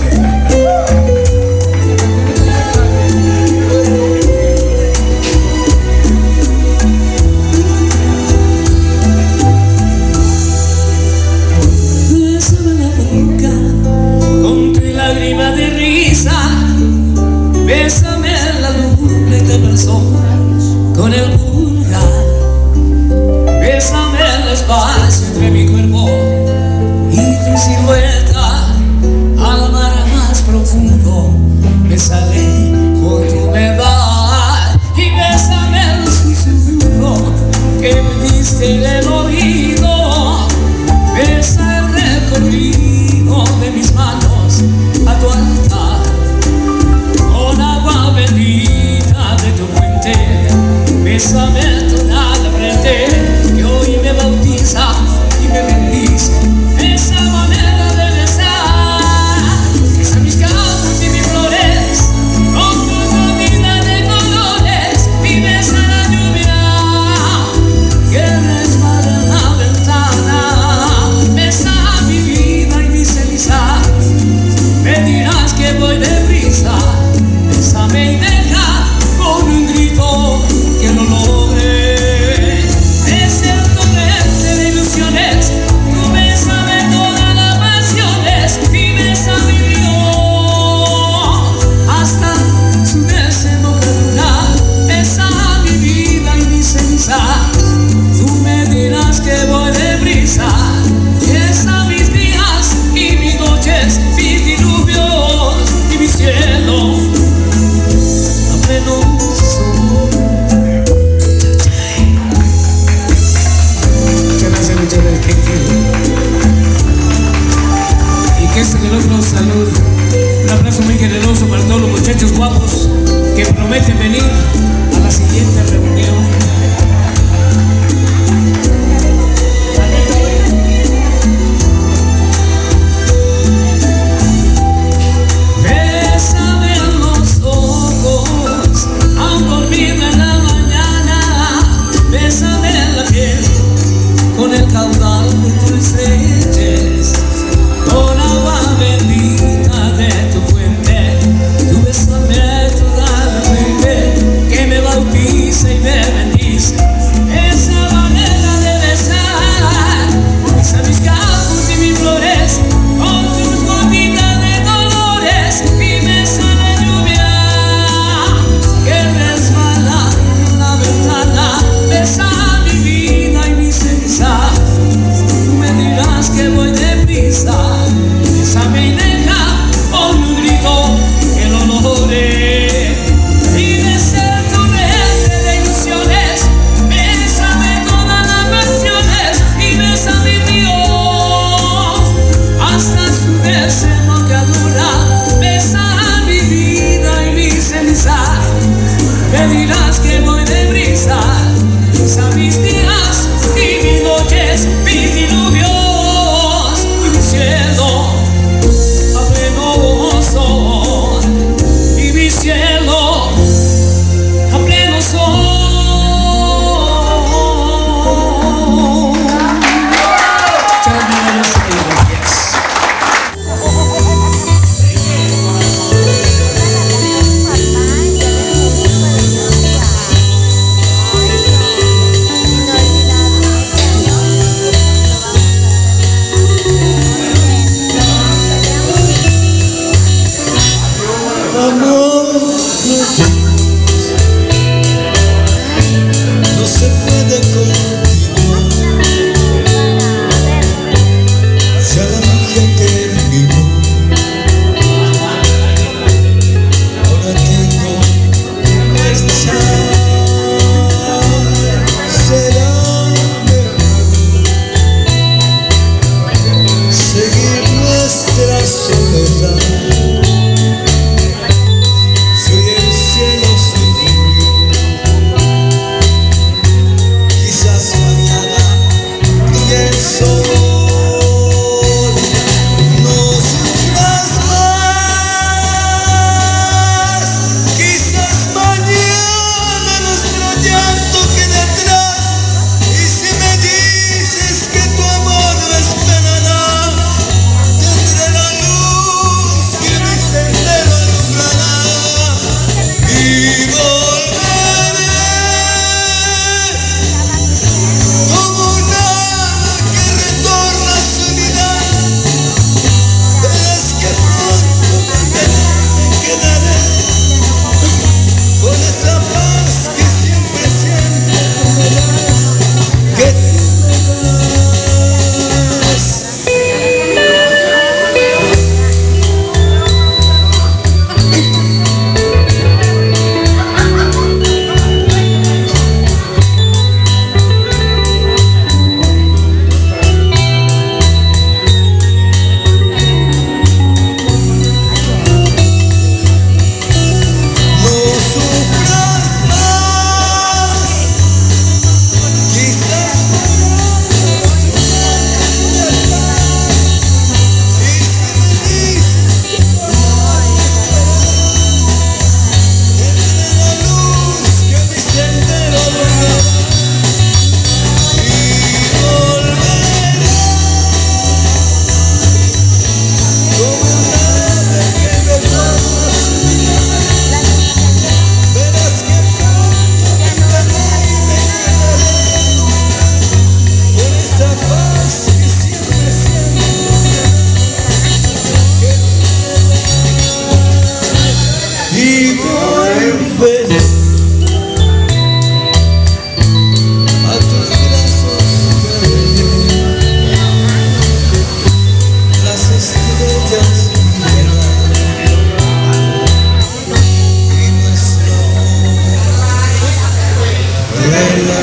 Bésame la boca con tu lágrima de risa, bésame la lumbre que pasó con el pulgar, bésame el espacio entre mi cuerpo y tu silueta, al mar más profundo, bésale con tu humedad y bésame el susurro que me diste en el oído, besa el recorrido de mis manos a tu altar, con agua bendita de tu fuente, bésame toda la frente que hoy me bautiza y me bendice. Esa manera de besar, esa mis campos y mis flores, con tu vida de colores, y besa la lluvia que resbala en la ventana, besa mi vida y mis cenizas, me dirás que voy deprisa, bésame y deja con un grito que no logre, es el torrente de ilusión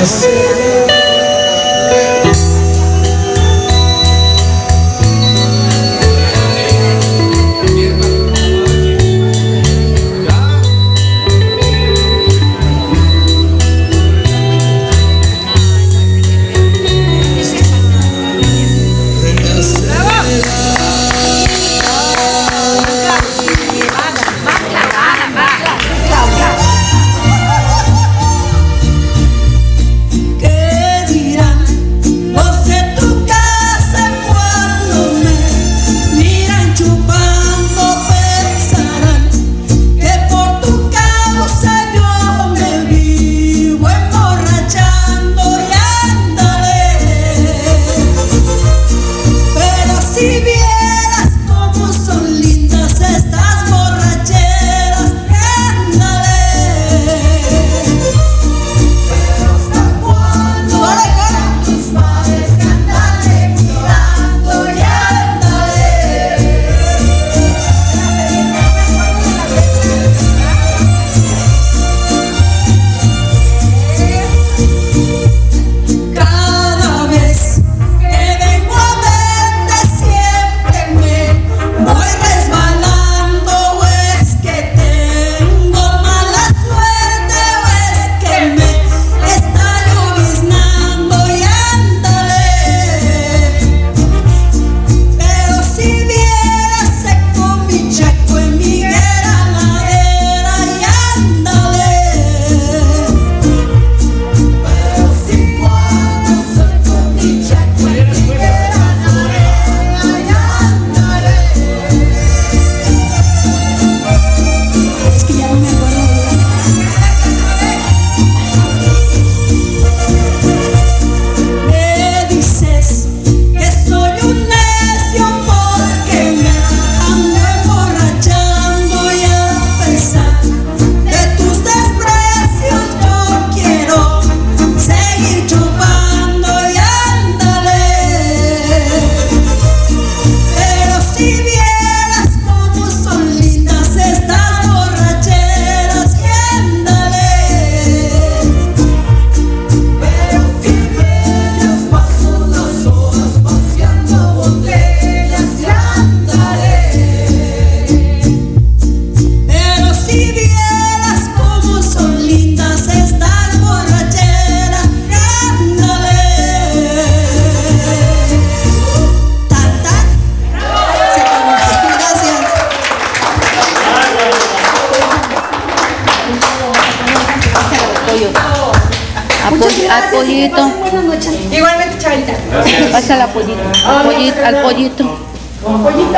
Al pollito. Igualmente, Chavita. Pásale al pollito. Al pollito. Al pollito. Pollito.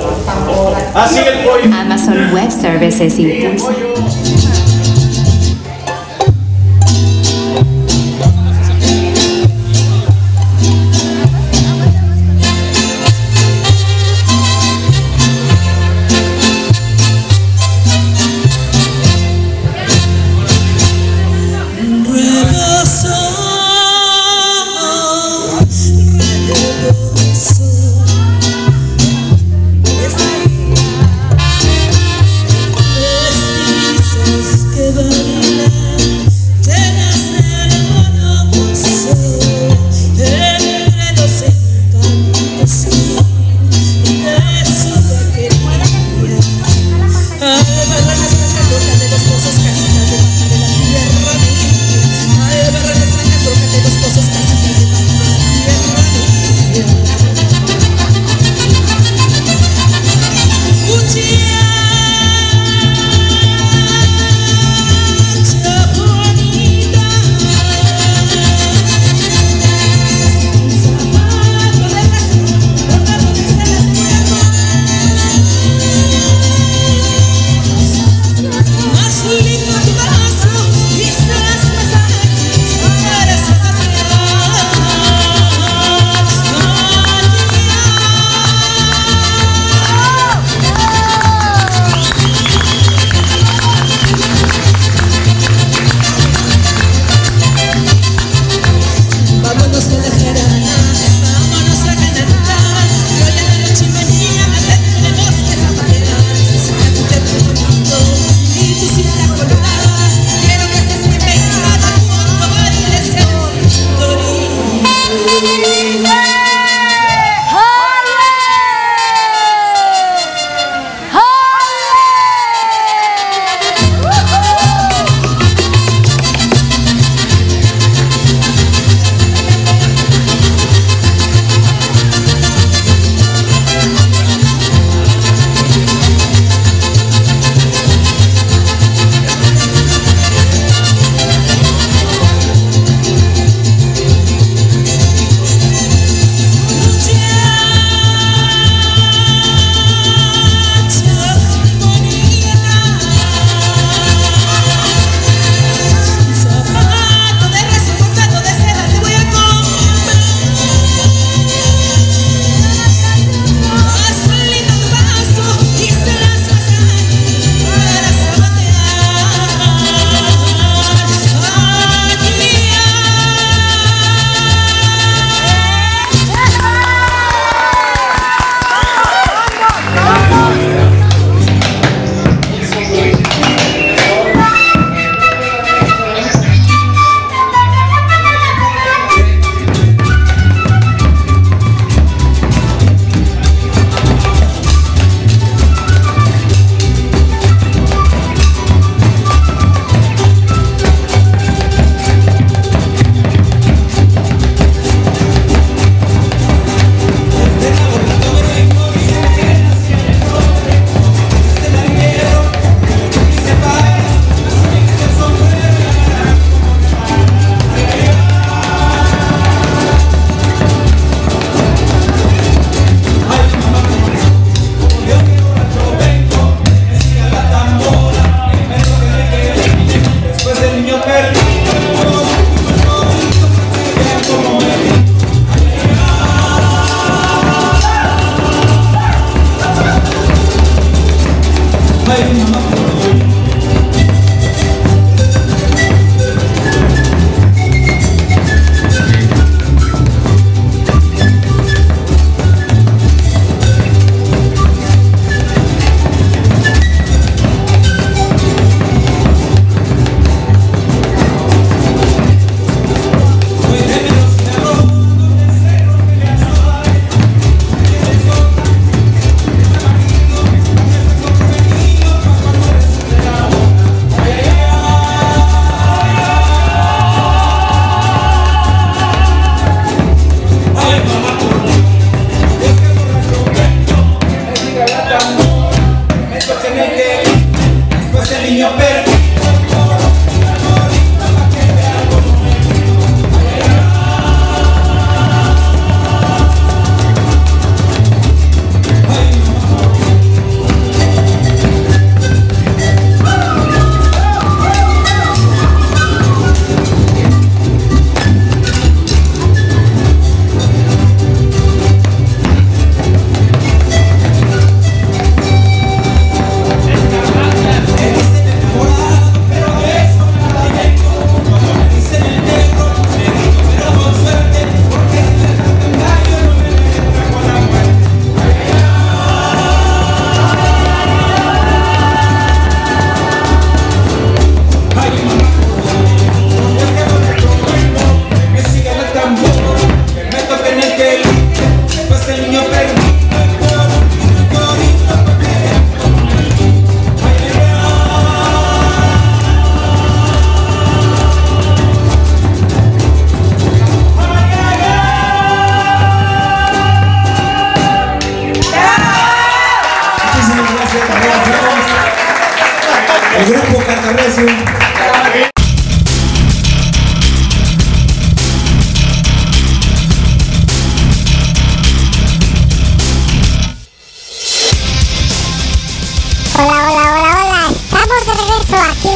Así el pollo. Amazon Web Services Impulsa. Yes,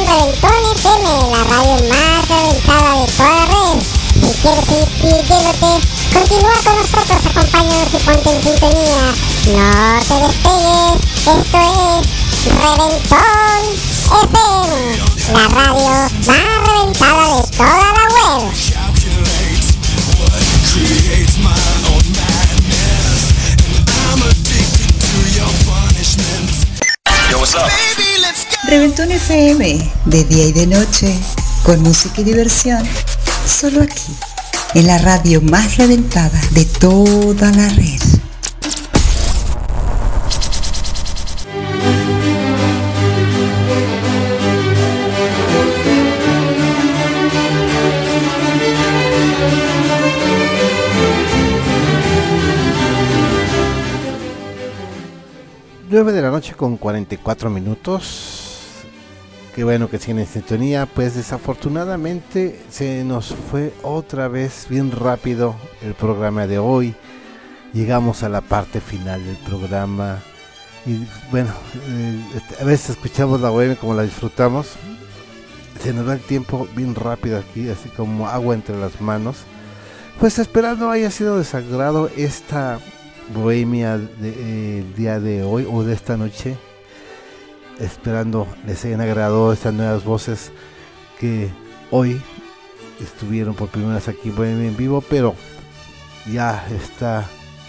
Reventón F M, la radio más reventada de toda la red. Si quieres ir divirtiéndote, continúa con nosotros, acompáñanos y ponte en sintonía. No te despegues, esto es Reventón F M, la radio más reventada de toda la web. Reventón F M, de día y de noche, con música y diversión, solo aquí, en la radio más reventada de toda la red. nueve de la noche con cuarenta y cuatro minutos. Qué bueno que siguen en sintonía. Pues desafortunadamente se nos fue otra vez bien rápido el programa de hoy. Llegamos a la parte final del programa. Y bueno, eh, a veces escuchamos la web como la disfrutamos. Se nos va el tiempo bien rápido aquí, así como agua entre las manos. Pues esperando haya sido de sagrado esta bohemia del de, eh, día de hoy o de esta noche, esperando les hayan agradado estas nuevas voces que hoy estuvieron por primera vez aquí en vivo, pero ya está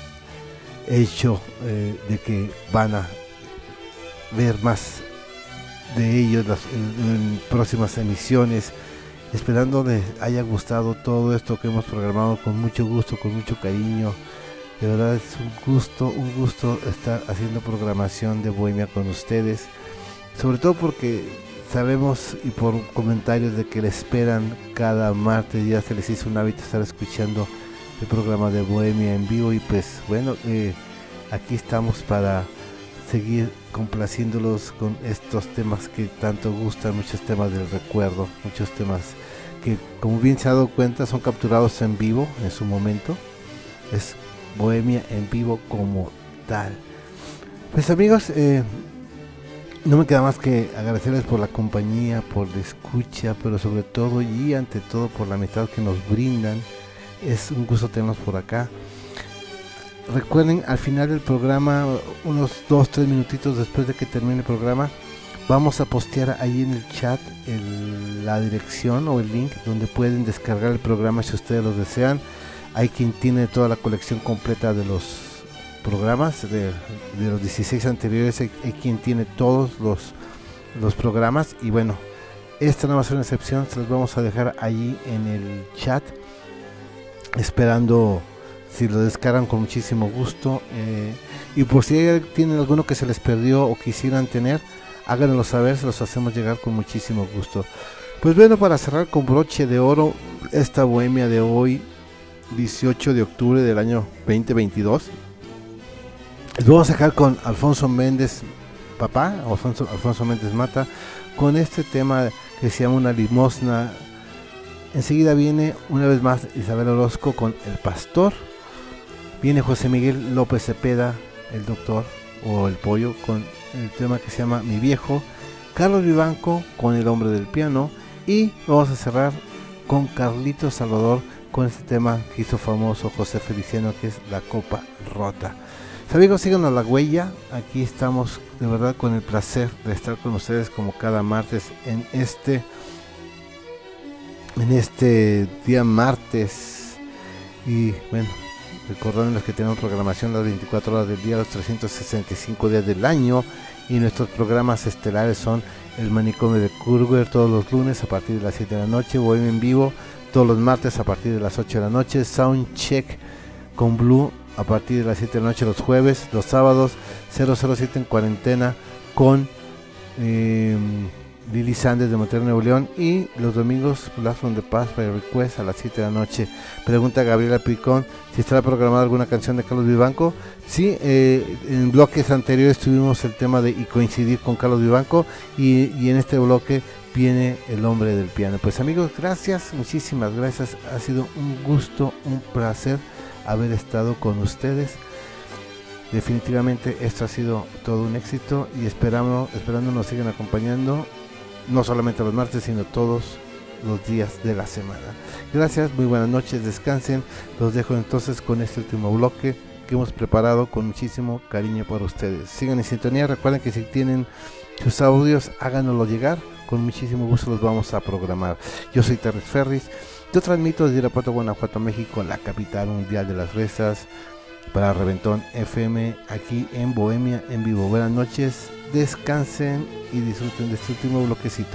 hecho eh, de que van a ver más de ellos las, en, en próximas emisiones, esperando les haya gustado todo esto que hemos programado con mucho gusto, con mucho cariño. De verdad es un gusto, un gusto estar haciendo programación de Bohemia con ustedes, sobre todo porque sabemos y por comentarios de que le esperan cada martes, ya se les hizo un hábito estar escuchando el programa de Bohemia en vivo y pues bueno, eh, aquí estamos para seguir complaciéndolos con estos temas que tanto gustan, muchos temas del recuerdo, muchos temas que como bien se ha dado cuenta son capturados en vivo en su momento. Es Bohemia en vivo como tal. Pues amigos, eh, no me queda más que agradecerles por la compañía, por la escucha, pero sobre todo y ante todo por la amistad que nos brindan. Es un gusto tenerlos por acá. Recuerden, al final del programa, unos dos tres minutitos después de que termine el programa, vamos a postear ahí en el chat el, la dirección o el link donde pueden descargar el programa si ustedes lo desean. Hay quien tiene toda la colección completa de los programas, de, de los dieciséis anteriores, hay, hay quien tiene todos los, los programas. Y bueno, esta no va a ser una excepción, se los vamos a dejar allí en el chat, esperando si lo descargan con muchísimo gusto. Eh, y por si tienen alguno que se les perdió o quisieran tener, háganlo saber, se los hacemos llegar con muchísimo gusto. Pues bueno, para cerrar con broche de oro esta bohemia de hoy, dieciocho de octubre del año veinte veintidós, les vamos a dejar con Alfonso Méndez Papá, Alfonso, Alfonso Méndez Mata, con este tema que se llama Una limosna. Enseguida viene una vez más Isabel Orozco con El Pastor, viene José Miguel López Cepeda, el doctor o el pollo, con el tema que se llama Mi Viejo, Carlos Vivanco con El Hombre del Piano, y vamos a cerrar con Carlito Salvador con este tema que hizo famoso José Feliciano, que es La Copa Rota. Amigos, síganos la huella, aquí estamos de verdad con el placer de estar con ustedes como cada martes en este en este día martes. Y bueno, recordándoles que tenemos programación las veinticuatro horas del día, los trescientos sesenta y cinco días del año, y nuestros programas estelares son El Manicomio de Kurger todos los lunes a partir de las siete de la noche, Bohemia en vivo todos los martes a partir de las ocho de la noche, Soundcheck con Blue a partir de las siete de la noche los jueves, los sábados cero cero siete en cuarentena con eh, Lili Sanders de Monterrey, Nuevo León, y los domingos Blast from the Past by Request a las siete de la noche. Pregunta Gabriela Picón si estará programada alguna canción de Carlos Vivanco. Sí, eh, en bloques anteriores tuvimos el tema de y coincidir con Carlos Vivanco, y, y en este bloque viene El Hombre del Piano. Pues amigos, gracias, muchísimas gracias, ha sido un gusto, un placer haber estado con ustedes. Definitivamente esto ha sido todo un éxito y esperamos, esperando nos sigan acompañando no solamente los martes, sino todos los días de la semana. Gracias, muy buenas noches, descansen. Los dejo entonces con este último bloque que hemos preparado con muchísimo cariño para ustedes. Sigan en sintonía, recuerden que si tienen sus audios, háganoslo llegar, con muchísimo gusto los vamos a programar. Yo soy Terry Ferris, yo transmito desde Irapuato, Guanajuato, México, la capital mundial de las fresas, para Reventón F M, aquí en Bohemia en vivo. Buenas noches, descansen y disfruten de este último bloquecito.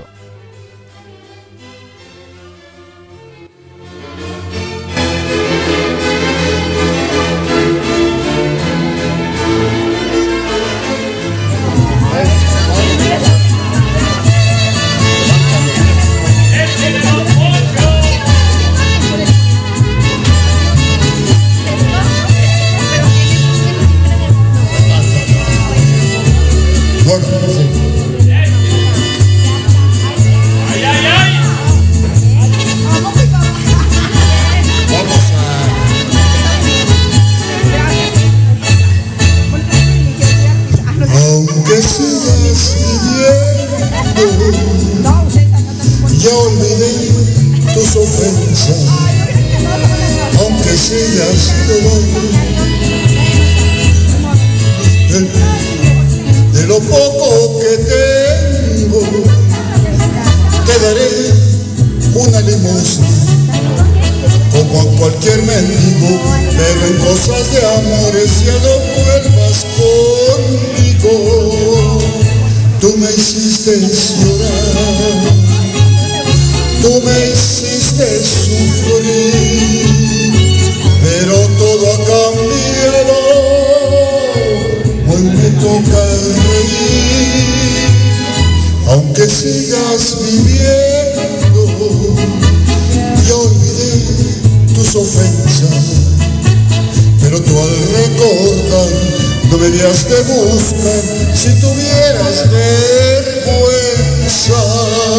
De lo poco que tengo, te daré una limosna, como a cualquier mendigo, pero en cosas de amores ya no vuelvas conmigo. Tú me hiciste llorar, tú me hiciste sufrir, pero todo ha cambiado. Hoy me toca reír, aunque sigas viviendo. Yo olvidé tus ofensas, pero tú al recordar no deberías de buscar si tuvieras vergüenza.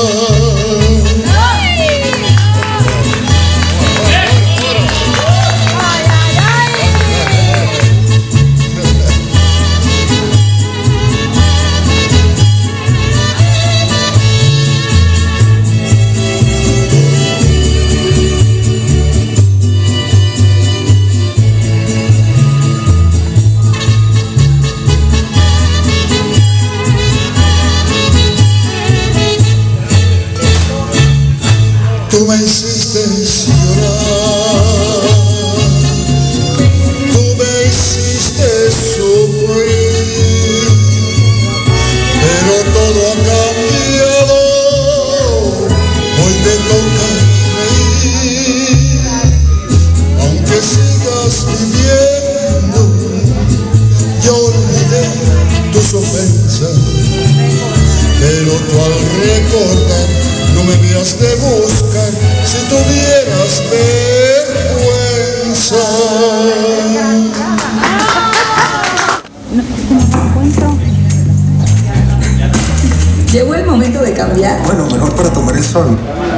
Tú me hiciste llorar, tú me hiciste sufrir, pero todo ha cambiado. Hoy te toca reír, aunque sigas viviendo. Yo olvidé tus ofensas, pero tú al recordar no me habías de buscar si tuvieras vergüenza. No, es que no me encuentro. Llegó el momento de cambiar. Bueno, mejor para tomar el sol.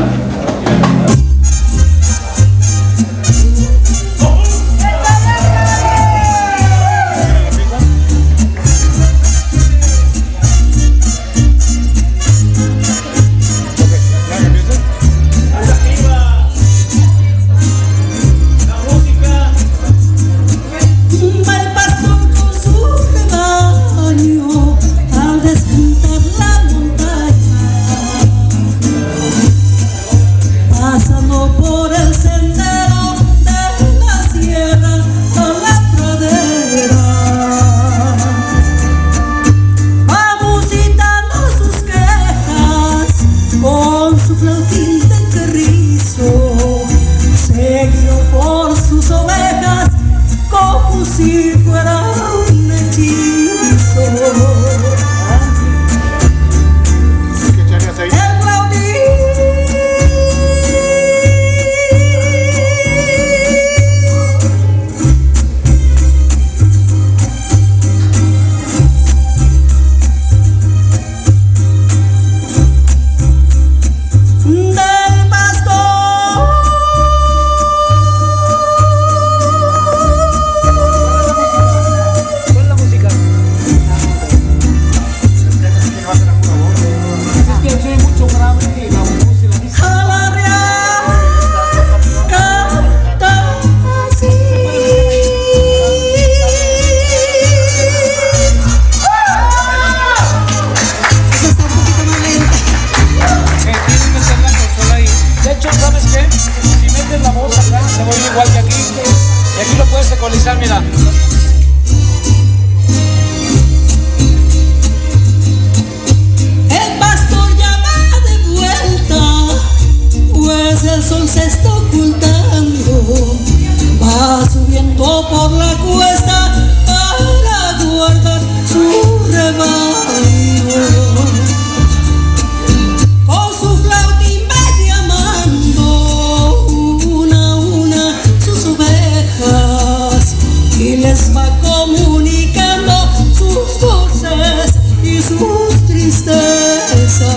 Al despuntar la montaña, lados acá, se mueve igual que aquí. Y aquí lo puedes ecualizar, mira. El pastor ya va de vuelta, pues el sol se está ocultando. Va subiendo por la cuesta para guardar su rebaño. Con su flautín va llamando una a una sus ovejas y les va comunicando sus voces y sus tristezas.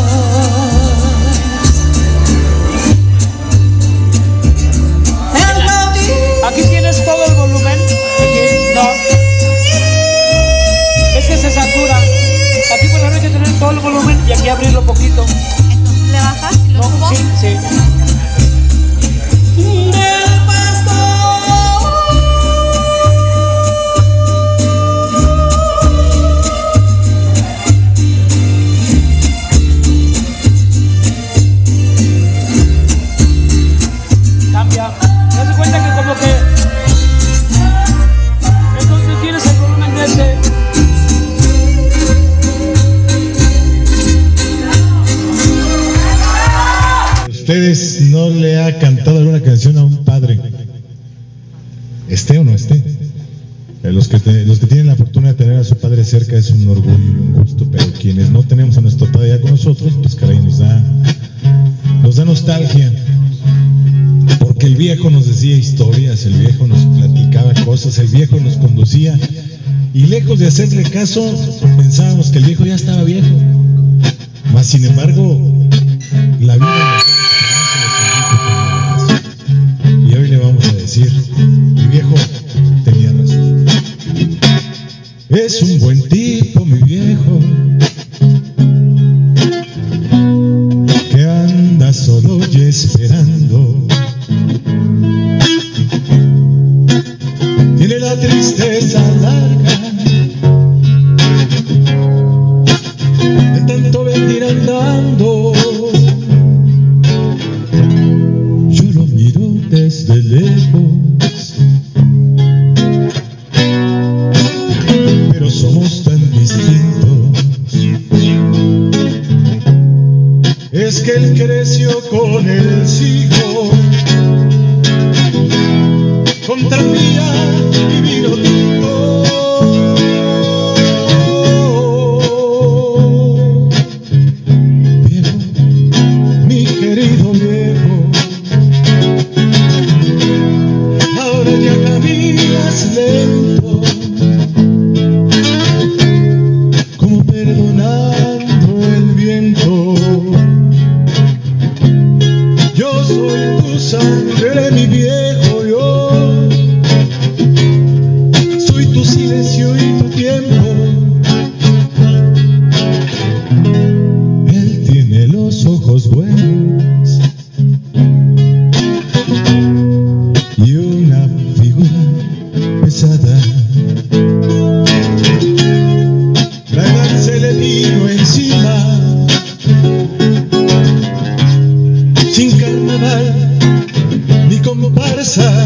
Aquí tienes todo el volumen. Aquí, no. Es que se satura. Aquí por la noche tener todo el volumen y aquí abrirlo poquito. Entonces le bajas y lo subo. Sí, sí. Del pastor. Cambia. ¿Te das cuenta que como que entonces tienes el volumen de ese? ¿Ustedes no le ha cantado alguna canción a un padre? ¿Esté o no esté? Los que, te, los que tienen la fortuna de tener a su padre cerca es un orgullo y un gusto, pero quienes no tenemos a nuestro padre ya con nosotros, pues caray, nos da, nos da nostalgia. Porque el viejo nos decía historias, el viejo nos platicaba cosas, el viejo nos conducía y lejos de hacerle caso pensábamos que el viejo ya estaba viejo. Mas sin embargo, la vida nos da esperanza. Y hoy le vamos a decir, mi viejo tenía razón. Es un buen tipo, mi viejo, que anda solo y esperando. Tiene la tristeza larga de tanto venir andando. Yo lo miro desde lejos, pero somos tan distintos. Es que él creció con el sigo contra mía y vino tinto. Viejo, mi querido viejo, ahora ya caminas lento, como perdonando el viento. Yo soy tu sangre, mi viejo, yo soy tu silencio y tu tiempo. Él tiene los ojos buenos y una figura pesada. La edad se le vino encima, sin carnaval ni comparsa.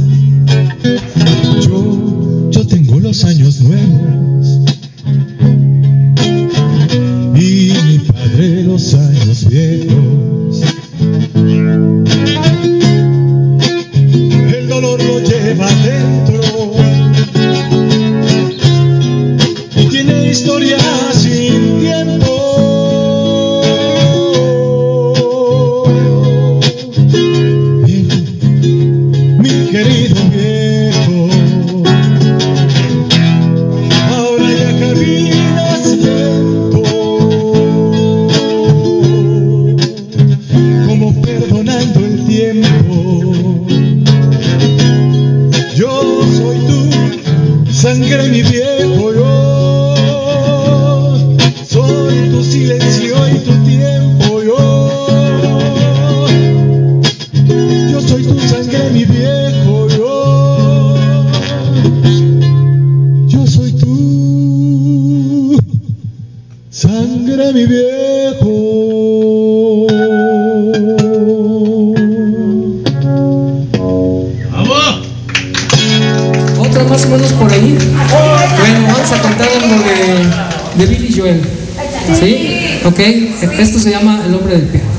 Yo, yo tengo los años nuevos y mi padre los años viejos. El dolor lo lleva dentro y tiene historia sin tiempo. Querido viejo, ahora ya menos por ahí. Bueno, vamos a cantar algo de, de Billy Joel. ¿Sí? Ok, esto se llama El hombre del piano.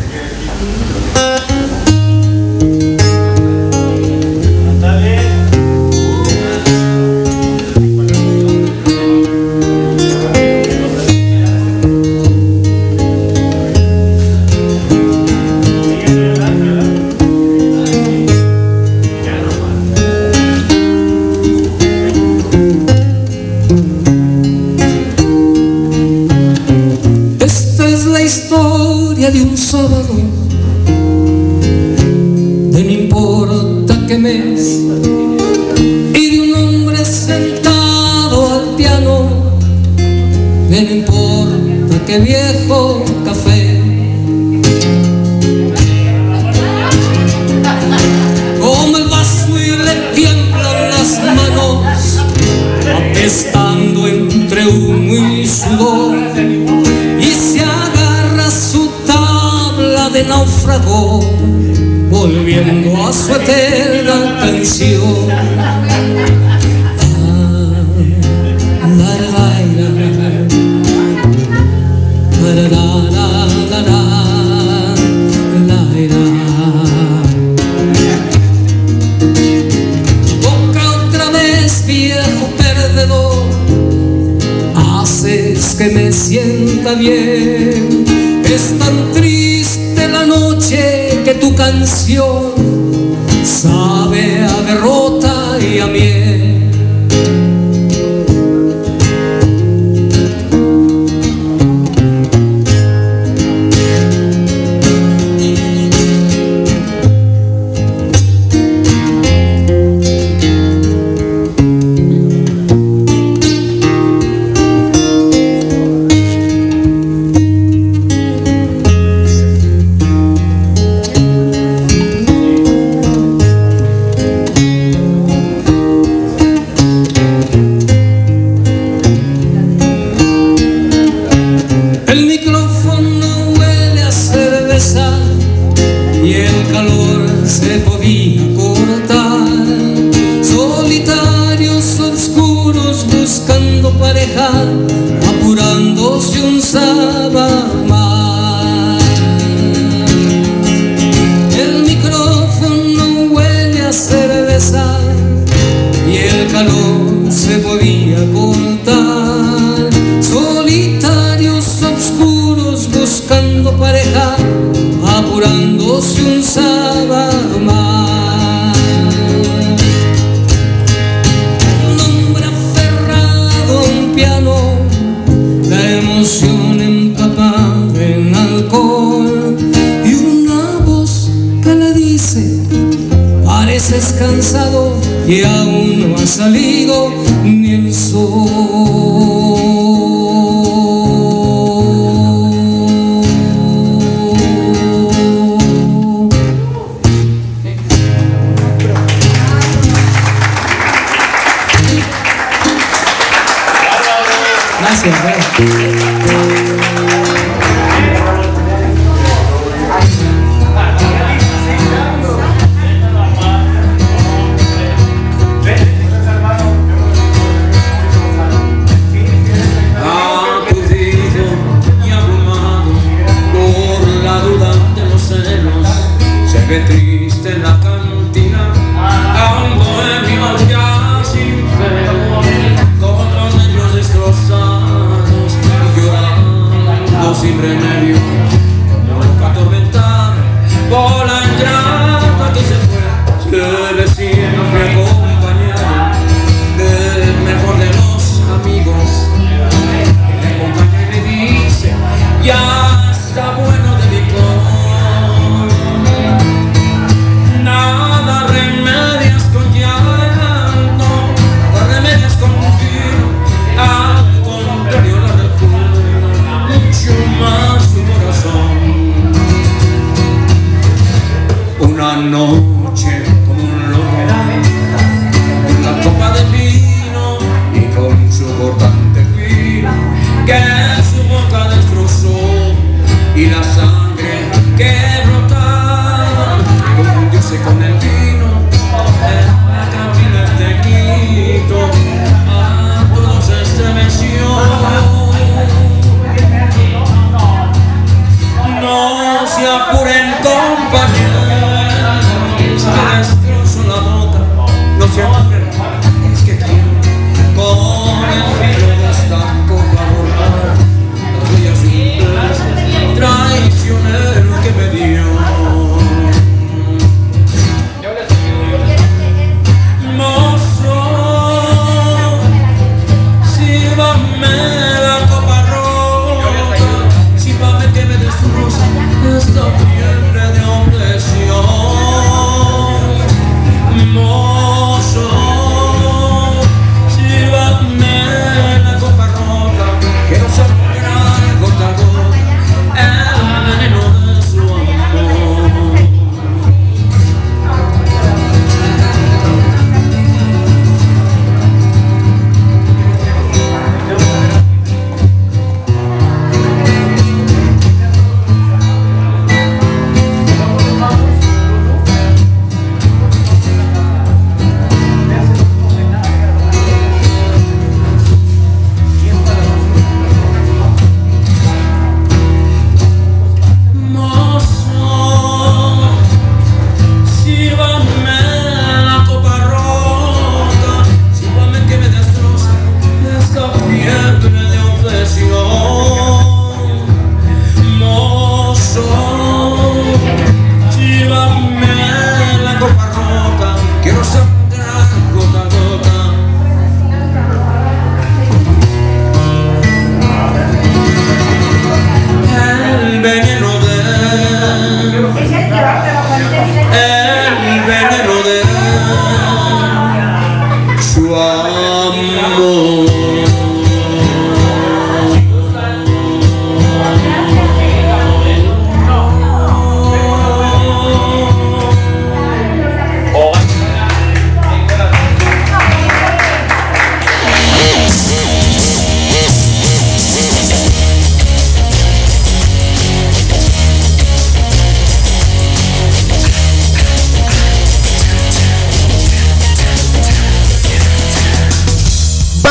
De un sábado, de no importa qué mes, y de un hombre sentado al piano, de no importa qué viejo café. Como el vaso y le tiemblan las manos, apestando entre humo y sudor, y se agarra su de náufrago, volviendo a su eterna canción. Toca otra vez, viejo perdedor, haces que me sienta bien. Es tan triste la noche que tu canción sabe a derrota y a miel. Apurándose un sábado más. El micrófono huele a cerveza y el calor se podía cortar. Solitarios oscuros buscando pareja, apurándose un sábado más. Un hombre aferrado a un piano, la emoción empapada en alcohol, y una voz que le dice: pareces cansado y aún no ha salido ni el sol. Gracias, Aturdido y abrumado por la duda de los celos, se ve triste en la cantina a un bohemio ya sin fe, con los nervios destrozados y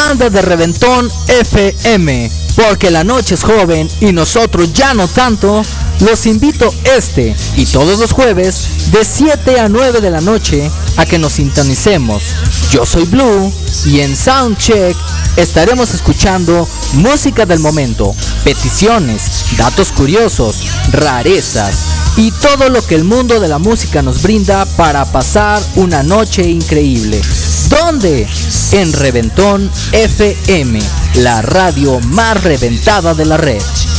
banda de Reventón F M, porque la noche es joven y nosotros ya no tanto. Los invito este y todos los jueves de siete a nueve de la noche a que nos sintonicemos. Yo soy Blue y en Soundcheck estaremos escuchando música del momento, peticiones, datos curiosos, rarezas y todo lo que el mundo de la música nos brinda para pasar una noche increíble. ¿Dónde? En Reventón F M, la radio más reventada de la red.